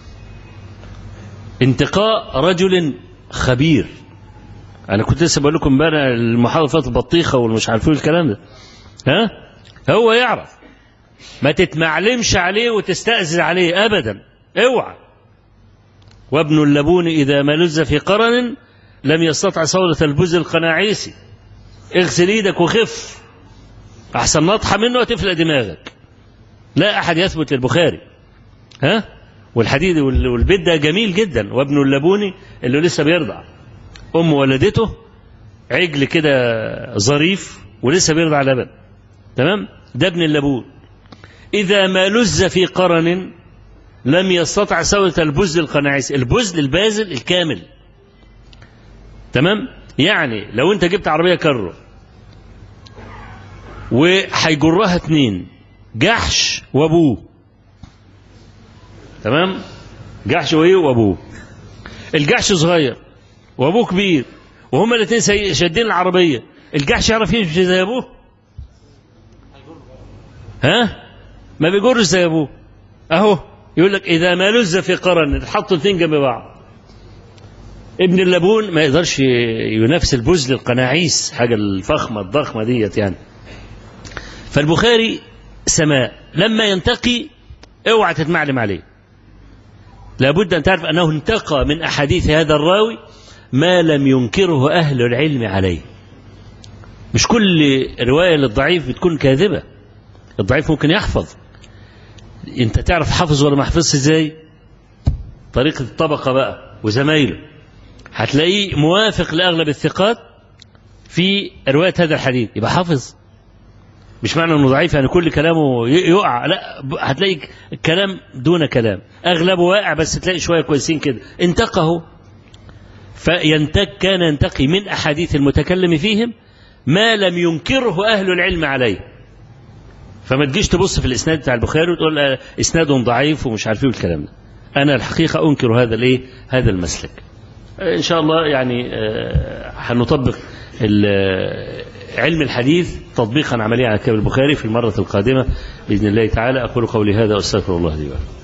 انتقاء رجل خبير. أنا كنت لسه بقول لكم بقى المحاضرات البطيخة والمش عارفين الكلام ده، ها؟ هو يعرف، ما تتمعلمش عليه وتستأذن عليه أبدا، اوعى. وابن اللبون إذا ما لز في قرن لم يستطع صولة البز القناعيسي. اغسل ايدك وخف، أحسن نطحة منه وتفلق دماغك. لا أحد يثبت للبخاري، ها؟ والحديد والبيت ده جميل جدا. وابن اللبوني اللي لسه بيرضع، أم ولدته عجل كده ظريف ولسه بيرضع لبن، تمام؟ ده ابن اللبون إذا ما لز في قرن لم يستطع سولة البز القناعيس. البز البازل الكامل، تمام؟ يعني لو انت جبت عربية كارو وهيجرها اتنين، جحش وابوه، تمام؟ جحش وايه وابوه. الجحش صغير وابوه كبير وهما الاثنين شادين العربية، الجحش يعرف يمشي زي ابوه؟ ها؟ ما بيجرش زي ابوه. اهو يقول لك إذا ما لز في قرن، تحطوا الاثنين جنب بعض. ابن اللبون ما يقدرش ينافس البزل القناعيس، حاجة الفخمة الضخمة ديت يعني. فالبخاري سماء، لما ينتقي اوعى تتمعلم عليه، لابد أن تعرف أنه انتقى من أحاديث هذا الراوي ما لم ينكره أهل العلم عليه. مش كل رواية للضعيف بتكون كاذبة، الضعيف ممكن يحفظ. انت تعرف حافظ ولا ما حفظش ازاي؟ طريقة الطبقة بقى وزمايله، هتلاقيه موافق لأغلب الثقات في رواية هذا الحديث، يبقى حافظ. مش معنى انه ضعيف يعني كل كلامه يقع، لا، هتلاقي كلام دون كلام، اغلبه واقع بس تلاقي شوية كويسين كده. انتقه، فينتق كان ينتقي من أحاديث المتكلم فيهم ما لم ينكره أهل العلم عليه. فما تجيش تبص في الإسناد بتاع البخاري وتقول إسنادهم ضعيف ومش عارفين الكلام ده. أنا الحقيقة أنكر هذا الإيه هذا المسلك. إن شاء الله يعني هنطبق علم الحديث تطبيقا عمليا على كتاب البخاري في المرة القادمة بإذن الله تعالى. أقول قولي هذا وأستغفر الله لي ولكم.